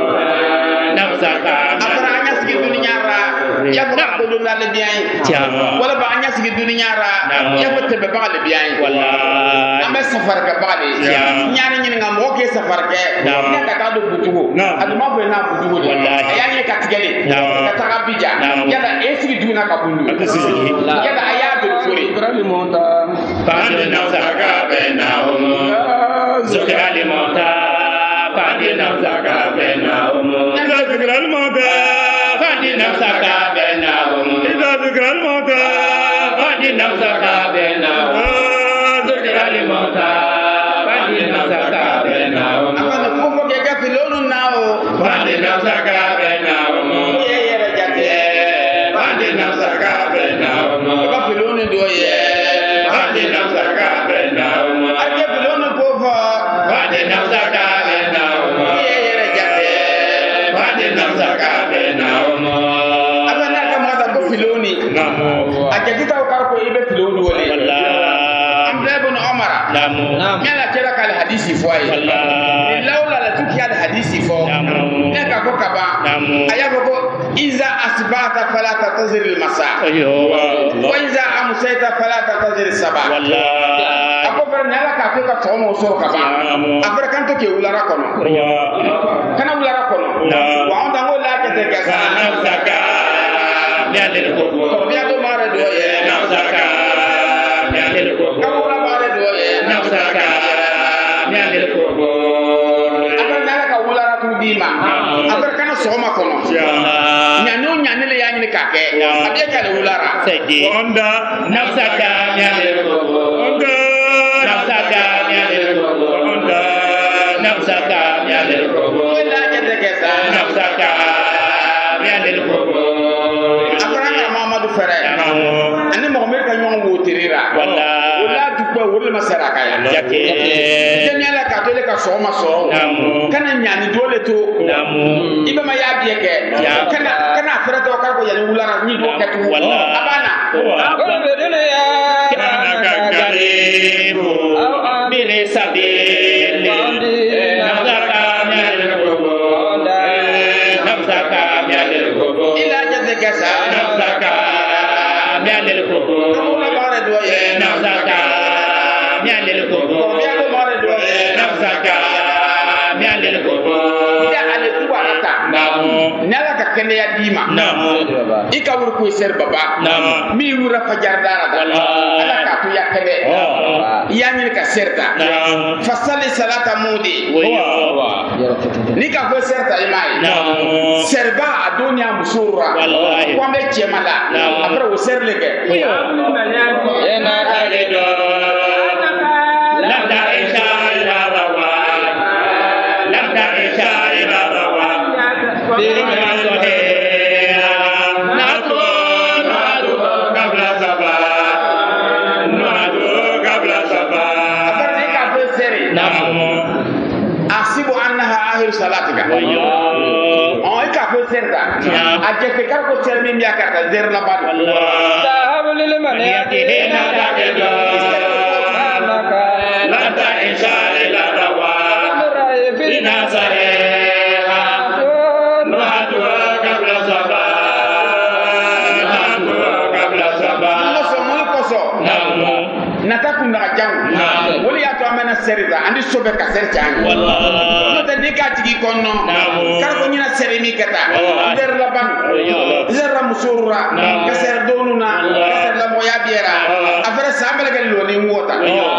Speaker 3: nafsaka
Speaker 2: afara anya sigi dunya ra ya ko ko do la biyan wala ba anya sigi dunya ra ya ko te ba le biyan
Speaker 3: wallahi
Speaker 2: ame safar ka ba le nyani nyini ngam o ke safar ke ya ka ta do butugo adu ma fe na butugo ya ni ka tigale ka ta ka bija ya da e sigi duna ka bundu ya da aya do furi
Speaker 5: Ibrahim monta
Speaker 3: Fandi nafsaka bainahum Zukra limota Fandi nafsaka bainahum
Speaker 1: إذا ذكر الموتى
Speaker 3: Fandi nafsaka bainahum
Speaker 1: إذا ذكر الموتى
Speaker 3: Fandi nafsaka bainahum Zukra limota Fandi nafsaka bainahum
Speaker 2: amana ko fo ke ga filonu nao
Speaker 3: Fandi nafsaka bainahum
Speaker 2: ye yere jate
Speaker 3: Fandi nafsaka bainahum
Speaker 2: ba filonu do ye
Speaker 3: Fandi nafsaka bainahum
Speaker 2: ake filonu ko fo
Speaker 3: Fandi nafsaka bainahum
Speaker 2: ye yere jate
Speaker 3: Fandi nafsaka bainahum
Speaker 2: amana ka ma da ko filoni ake kita ko ko ibe filonu wole ambe ibn umar mela kera kal hadisi fo ay lawla la tuki al hadisi fo ne ka ko kaba aya ko iza asbata fala tatazir al masa wa iza amsayta fala tatazir al sabah ako fer ne la ka ko ka to mo so kaba afra kan to ke ulara kono kana ulara kono wa onda ngola ke te ka
Speaker 3: nafsaka mialil kobo
Speaker 2: biya do mare do ye
Speaker 3: nafsaka mialil kobo
Speaker 2: ka ulara mare do ye
Speaker 3: nafsaka mialil kobo
Speaker 2: afra ne la ka ulara tu dima afra kana so ma kono nyane o nyane le yani ka ke abiya ka le ulara
Speaker 3: sedi
Speaker 1: Wanda
Speaker 3: nafsaka mialil kobo
Speaker 1: Wanda
Speaker 3: nafsaka mialil kobo
Speaker 1: Wanda
Speaker 3: nafsaka mialil kobo
Speaker 2: wala ke te ke sa
Speaker 3: nafsaka mialil kobo
Speaker 2: afra ka Muhammadu fere ani mo me ka nyon wo tirira
Speaker 3: wallahi
Speaker 2: wala du ko wala masara ka ya
Speaker 3: jake
Speaker 2: kenya la ka tole ka so ma so kana nyani dole to ibe ma ya biye ke kana afra to ka ko ya ulara ni do ke tu abana
Speaker 5: Kole bedele ya
Speaker 3: karibu bile sabili nafsaka mialil kobo nafsaka mialil kobo
Speaker 2: ila jade ke sa
Speaker 3: nafsaka mialil kobo
Speaker 2: wala bare do ye
Speaker 3: nafsaka mialil kobo
Speaker 2: ya do bare do ye
Speaker 3: nafsaka mialil kobo
Speaker 2: ya ale tu barata nala ka kende ya dima ika wur ko ser baba mi wura fajar dara da ala ka tu ya kende ya ni ka serta fasali salata mudi ni ka ko serta imai serba adonia musura kwa me chemala apre wo serle ke
Speaker 3: ena kalido landa isha ila rawa landa isha ila rawa birma sohe natu kabla saba natu kabla saba
Speaker 2: apre ni ka ko seri asibu annaha akhir salatika on ika ko serta ajete kar ko ser mi yakar da zer la bad
Speaker 5: Sahabu lil maniyati
Speaker 3: ena kalido landa isha ila rawa ina saheha natu kabla saba natu kabla saba
Speaker 2: so mo ko so nata kunda jang woli ya to amena serida andi sobe ka serta an no te ni ka tigi konno kar ko nyina seri mi kata der la ban der la musurra ka ser donuna ka ser la moya biera afara sambal ga lo ni wota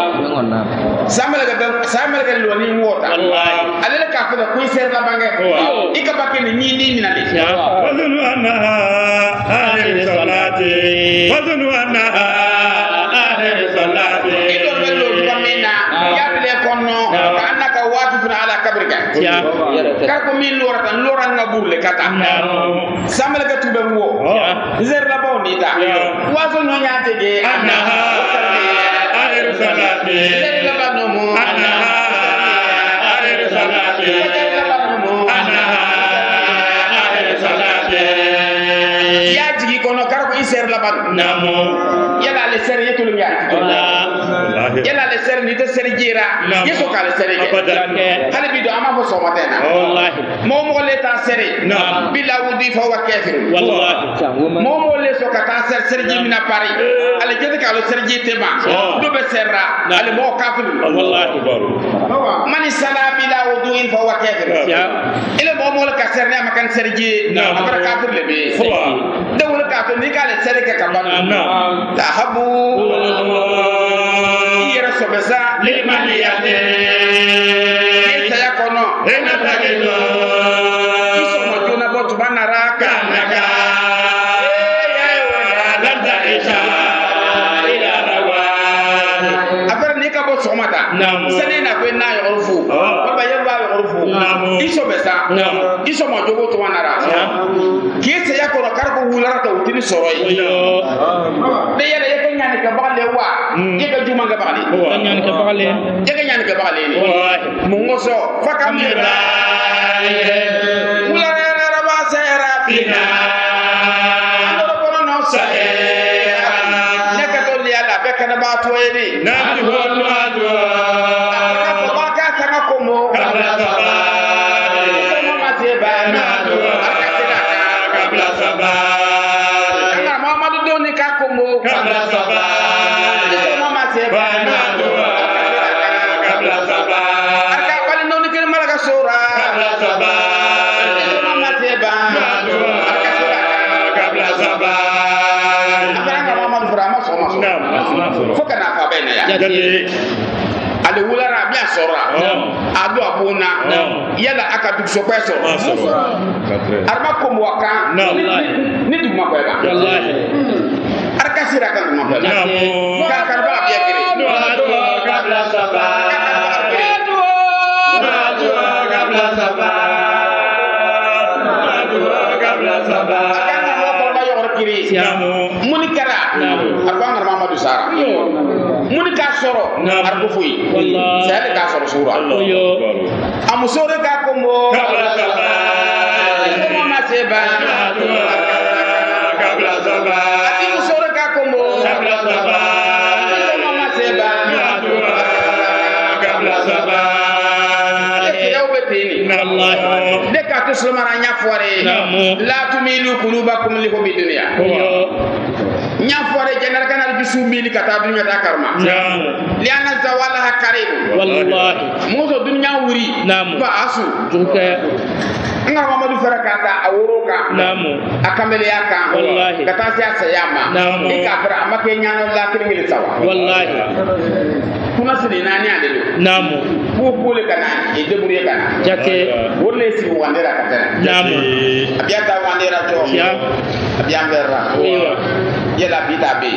Speaker 2: sambal ga lo ni wota alele ka ko ko ser la bange ika bakke ni ni minale
Speaker 1: وظنوا أنها آخر صلاتي وظنوا أنها آخر صلاتي
Speaker 2: ido bello kamina ya bile konno annaka waqifun ala kabrika kar ko min lora nga burle kata samal ga tube wo zer la bawni ta wazo no nyaate ge
Speaker 1: أنها آخر صلاتي
Speaker 2: zer la banomo
Speaker 1: أنها آخر صلاتي
Speaker 2: zer la banomo
Speaker 1: أنها آخر صلاتي
Speaker 2: ya jigi kono kar ko iser la ban
Speaker 3: namo
Speaker 2: yala le ser yetul nyaati to
Speaker 3: Allah
Speaker 2: yala le ser ni to ser jira yeso kala ser ge
Speaker 1: Abadan.
Speaker 2: hali bi do ama fo so matena
Speaker 3: wallahi
Speaker 2: mo mo le ta sere
Speaker 1: Naam.
Speaker 2: bila wudi fa wa kafir
Speaker 3: wallahi
Speaker 2: mo mo le so ka ta ser serji mina pari ale jede ka lo serji tema do be serra ale mo kafir
Speaker 3: wallahi
Speaker 2: mani sala bila wudi fa wa kafir
Speaker 3: ya
Speaker 2: ile mo mo le ka serna makan serji
Speaker 1: Naam.
Speaker 2: abara kafir le be de wala ka to ni ka le serke ka ban
Speaker 1: Naam.
Speaker 2: tahabu yera so besa
Speaker 1: Limaniyate.
Speaker 2: saya kono
Speaker 1: Ena tagedo.
Speaker 2: iso mo jona bo tubana raka
Speaker 1: Kanaka. Lanta isha. Ila rawan.
Speaker 2: affaire ni ka bo somata
Speaker 3: Naam.
Speaker 2: sene na ko na yo fu
Speaker 1: Oh.
Speaker 2: ba yo ba yo fu
Speaker 1: Naam.
Speaker 2: iso besa
Speaker 3: Naam.
Speaker 2: iso mo jogo tubana raka ki saya kono karbo wulara ta utini soroi
Speaker 3: yo
Speaker 2: de yere ye nyani ka baale wa ye ka juma ga baale
Speaker 3: tanyan ke bagale
Speaker 2: ye ka nyani ka baale ni
Speaker 3: wallahi
Speaker 2: mo ngoso faka mi wulara raba sera
Speaker 1: Fina.
Speaker 2: andoro kono no sa neka to liya la be kana ba to yeni
Speaker 1: Nati honu adwa.
Speaker 2: ka ba ka sanga komo
Speaker 1: Kabla sabar.
Speaker 2: komo ma se ba na do aka se da
Speaker 1: Kabla sabar.
Speaker 2: kana Muhammadu do ni ka komo
Speaker 1: Kabla sabar.
Speaker 2: komo ma se ba na do
Speaker 1: Kabla sabar.
Speaker 2: aka bali no ni ken malaga sura
Speaker 1: Kabla sabar.
Speaker 2: komo ma se ba aka se da
Speaker 1: Kabla sabar.
Speaker 2: aka Muhammadu furama so ma so
Speaker 1: Naam.
Speaker 2: fo kana fa be na ya
Speaker 1: Jadi.
Speaker 2: ale wulara bien sora ado abuna yala aka duk so kweso arma ko mo waka
Speaker 1: Naam.
Speaker 2: ni duk ma ko ba
Speaker 3: wallahi
Speaker 2: arka sira kan ma ko
Speaker 1: Naam.
Speaker 2: ka karba biya kire
Speaker 1: Adwa kabla sabar. Adwa kabla sabar. Adwa kabla sabar.
Speaker 2: kana mo ko ba yor kire
Speaker 1: Naam.
Speaker 2: muni kara arba ngar Muhammadu sara muni ka soro
Speaker 1: Naam.
Speaker 2: arko fuyi
Speaker 3: wallahi
Speaker 2: sai ka soro sura
Speaker 3: yo
Speaker 2: amusore ka ko mo
Speaker 1: Kabla sabar.
Speaker 2: ko ma se ba
Speaker 1: Adwa kabla sabar.
Speaker 2: ati musore ka ko mo
Speaker 1: Kabla sabar.
Speaker 2: ko ma se ba
Speaker 1: Adwa kabla sabar.
Speaker 2: yaw betini
Speaker 3: wallahi
Speaker 2: de ka to sulmana nya foare
Speaker 3: Naam.
Speaker 2: la tumilu qulubakum li hubbi dunya
Speaker 3: yo
Speaker 2: nya foare jenar kanal bisu mili kata dunya ta karma
Speaker 1: Naam.
Speaker 2: li anna zawalaha qarib
Speaker 3: wallahi
Speaker 2: mozo dunya wuri
Speaker 3: Naam.
Speaker 2: ba asu
Speaker 3: junka
Speaker 2: nga Muhammadu farakata awuruka
Speaker 3: namu
Speaker 2: akamele yaka
Speaker 3: Wallahi.
Speaker 2: kata siya sayama
Speaker 3: Naam.
Speaker 2: ikafira amake nyano la kirngili sawa
Speaker 3: wallahi
Speaker 2: kuna sidi nani adelo
Speaker 3: namu
Speaker 2: ko kole kana e deburiye kana
Speaker 3: jake
Speaker 2: wolle si wandera katana
Speaker 3: namu
Speaker 2: abiata wandera to
Speaker 3: ya
Speaker 2: abiambera
Speaker 3: yo
Speaker 2: yela bita be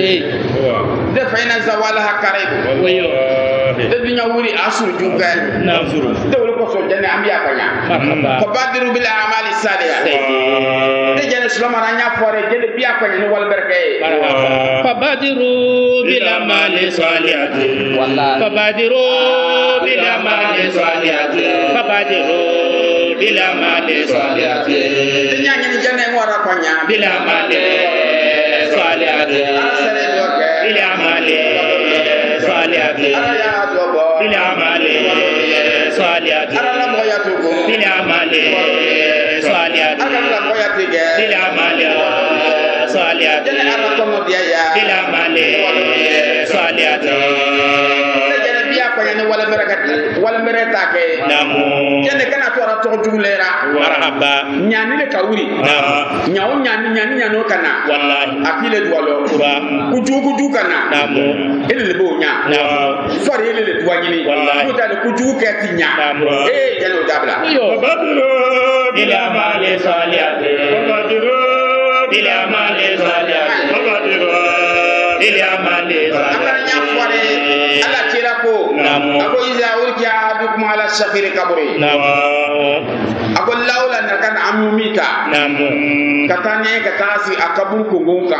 Speaker 2: de fayna zawalaha qarib
Speaker 3: yo
Speaker 2: de dunya wuri asu junga
Speaker 3: namu
Speaker 2: de wol ko so jane ambiya kanya
Speaker 3: marhaba
Speaker 2: ko badiru bil a'mali salihah de jane sulmana nya fore jene biya kanya ni wal berkay
Speaker 3: fabadiru bila mali salihati
Speaker 2: wallahi
Speaker 3: fabadiru bila mali salihati fabadiru bila mali salihati
Speaker 2: de nya ni jane wara kanya
Speaker 3: bila mali salihati
Speaker 2: asere doke
Speaker 3: bila mali salihati
Speaker 2: ya dobo
Speaker 3: bila mali salihati
Speaker 2: ara la moya tugo
Speaker 3: bila mali salihati
Speaker 2: ara la moya tige
Speaker 3: bila mali salihati
Speaker 2: jene ara ko mo dia ya
Speaker 3: bila mali salihati
Speaker 2: jene biya ko ne wala berakati wala mereta ke
Speaker 3: namu
Speaker 2: jene kana to ara to jugulera
Speaker 3: marhaba
Speaker 2: nyani le kawuri
Speaker 3: namu
Speaker 2: nyawo nyani nyano kana
Speaker 3: wallahi
Speaker 2: akile duwalo
Speaker 3: kura
Speaker 2: kuju kana
Speaker 3: namu
Speaker 2: ele le bo nya
Speaker 3: namu
Speaker 2: fari ele le duwanyini
Speaker 3: Wallahi.
Speaker 2: ko dal kuju ke tinya
Speaker 3: Naam.
Speaker 2: jene o dabla
Speaker 3: yo
Speaker 1: Fabadiru
Speaker 3: bila mali salihati
Speaker 1: Fabadiru
Speaker 3: bila mali salihati
Speaker 1: Fabadiru
Speaker 3: bila mali
Speaker 2: akara
Speaker 3: salihati
Speaker 2: nya fare ala kira ko
Speaker 3: Naam.
Speaker 2: ako iza ulki ahadukum ala shafiri kabri
Speaker 3: namu
Speaker 2: ako laula na kan amumita
Speaker 3: namu
Speaker 2: katane katasi akabur ko gonka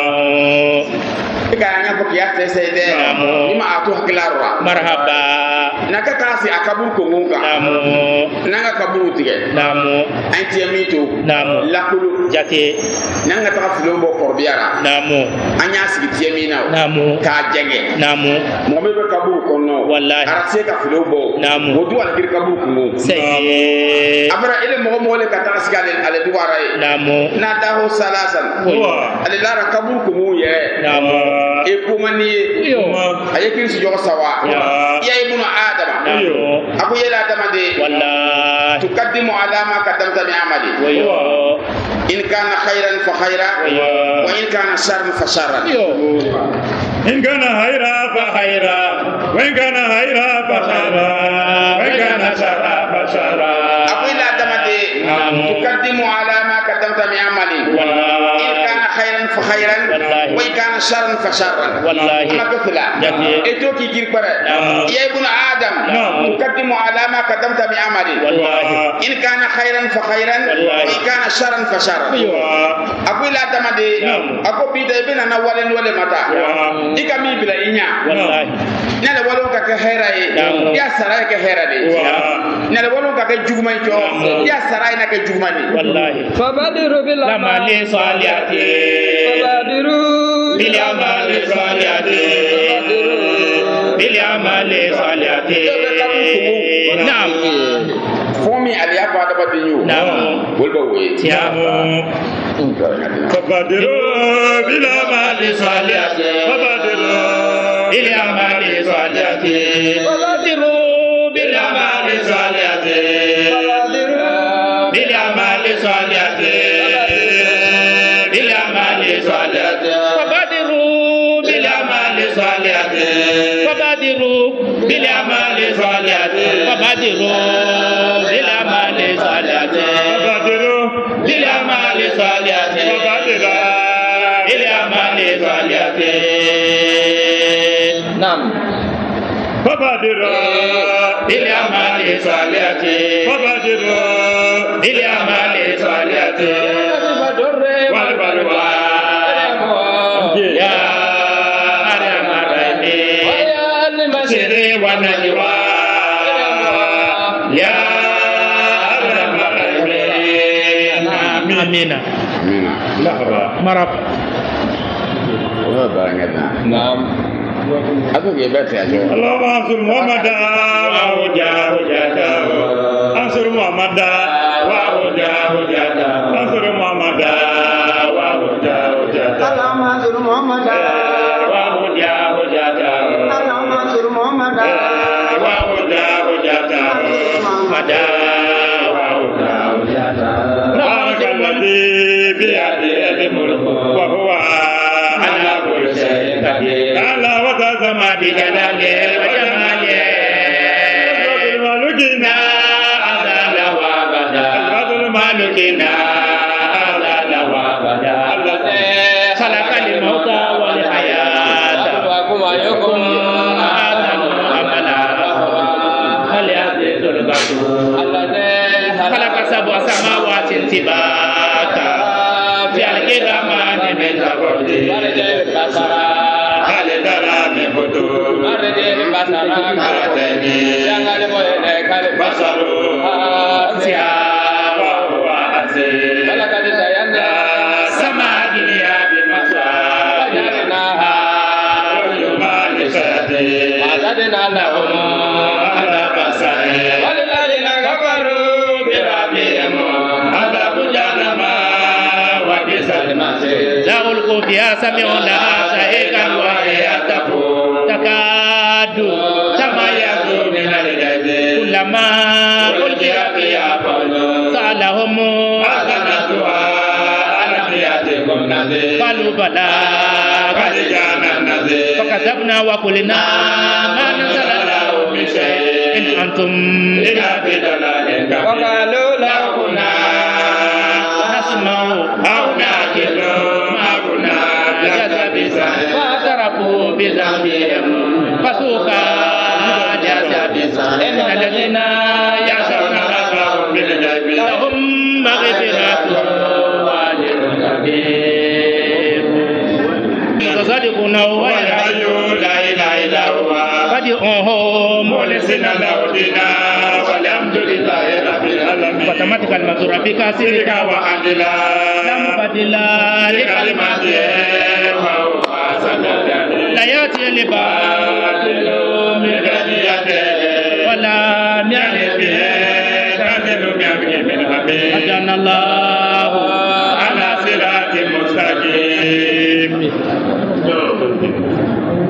Speaker 3: namu
Speaker 2: ka nya ko kiya sese de
Speaker 3: Naam.
Speaker 2: ima atu haklarwa
Speaker 3: marhaba
Speaker 2: naka kasi akabul ko ngunga
Speaker 3: namu
Speaker 2: nanga kabulu tige
Speaker 3: namu
Speaker 2: anti amito
Speaker 3: namu
Speaker 2: lakulu
Speaker 3: jate
Speaker 2: nanga ta filombo korbiara
Speaker 3: namu
Speaker 2: anya sigi tiemina
Speaker 3: namu
Speaker 2: ka jenge
Speaker 3: namu
Speaker 2: mo be kabulu ko no
Speaker 3: wallahi
Speaker 2: arase ka filombo
Speaker 3: namu
Speaker 2: wodu al kir kabulu ko ngunga
Speaker 3: sai
Speaker 2: abara ile mo le ka ta sigale ale duwara e
Speaker 3: namu
Speaker 2: na da ho salasan ale lara kabulu ko ngu ye
Speaker 3: namu
Speaker 2: e kumani
Speaker 3: yo
Speaker 2: ayekir si jogo sawa ya ibnu adama aku yela adama de
Speaker 3: wallahi
Speaker 2: tukaddimu ala ma qaddamta bi amali in kana khairan fa khaira wa in kana sharran fa sharran
Speaker 1: إن كان خيرا فخيرا وإن كان خيرا فخيرا وإن كان شرا فشرا
Speaker 2: أقول آدم تقدم على ما قدمت من عملي إن كان خيرا فخيرا وإن كان شرا فشرا
Speaker 3: والله
Speaker 2: ما بفلا إتوكي كير برا يا ابن آدم تقدم على ما قدمت من عملي إن كان خيرا فخيرا وإن كان شرا فشرا أقول آدم أقول بيدا ابن أنا ولن ولا متى ika mi bila inya
Speaker 3: wallahi
Speaker 2: nala walo ka ke hera e ya sarai ke hera de nala walo ka ke jugman to ya sarai na ke jugman
Speaker 3: wallahi
Speaker 5: fabadiru bil
Speaker 3: amali salihati
Speaker 5: fabadiru
Speaker 3: bil amali salihati bil amali salihati naam
Speaker 2: fomi ali apa ada badinyu
Speaker 3: naam
Speaker 2: wolba we
Speaker 3: tiamo
Speaker 1: فبادروا بالأعمال الصالحات فبادروا
Speaker 3: بالأعمال الصالحات فبادروا بالأعمال الصالحات بالأعمال الصالحات بالأعمال الصالحات فبادروا بالأعمال الصالحات فبادروا بالأعمال الصالحات فبادروا بالأعمال الصالحات
Speaker 1: فبادروا
Speaker 3: بالأعمال الصالحات بالأعمال الصالحات
Speaker 5: نعم
Speaker 1: فبادروا
Speaker 3: بالأعمال الصالحات
Speaker 1: فبادروا
Speaker 3: بالأعمال الصالحات
Speaker 1: والبلوى
Speaker 3: يا أرحم الراحمين سري ونجوى يا أرحم الراحمين آمين مرحبا
Speaker 5: نعم
Speaker 1: اللهم انصر محمد وحجته انصر محمد وحجته انصر محمد وحجته
Speaker 6: اللهم انصر محمد
Speaker 1: وحجته
Speaker 6: اللهم انصر محمد
Speaker 1: وحجته مدى بارك الذي بيده الملك وهو على كل شيء قدير تعالى وتسمى بجلاله وجماله المالكنا أزال وابدا المالكنا أزال وابدا الذي خلق الموت والحياة
Speaker 5: ويكم
Speaker 3: آدم عملا هل يزيد البشر
Speaker 5: الذي
Speaker 3: خلق سبع سماوات طباقا في الكرمان من تبرد هل ترى من فتور بصر أسيا وهو أسير سما دنيا بمصر جعلناها رجما لشهدين أعددنا لهم عذاب سعير وللذين كفروا بربهم عذاب جهنم وبئس المصير لا ألقوا فيها سمعوا لها شهيقا وهي تكاد تميز من الغيظ كلما ألقي فيها فوج سألهم خزنتها ألم يأتكم نذير قالوا بلى قد جاءنا النذير فكذبنا وقلنا ما نزل الله من شيء إن أنتم إلا في ضلال كبير وقالوا لو كنا نسمع أو نعقل ما كنا جذابين فاعترفوا بذنبهم فسوقا جذابين إن الذين يخشون ربهم بالغيب لهم مغفرة وأجر كبير تصدقون هو الحي لا إله إلا هو نتبعهم
Speaker 1: مولسنا لودنا والحمد لله رب العالمين
Speaker 3: وتمت كلمة ربك
Speaker 1: سرك
Speaker 3: صدقا
Speaker 1: وعدلا
Speaker 3: لا مبدل
Speaker 1: لكلماته وهو سميع
Speaker 3: لا يأتي الباطل
Speaker 1: من بديته
Speaker 3: ولا
Speaker 1: يعني به تنزل من حبيب
Speaker 3: أجعلنا الله
Speaker 1: على صراط مستقيم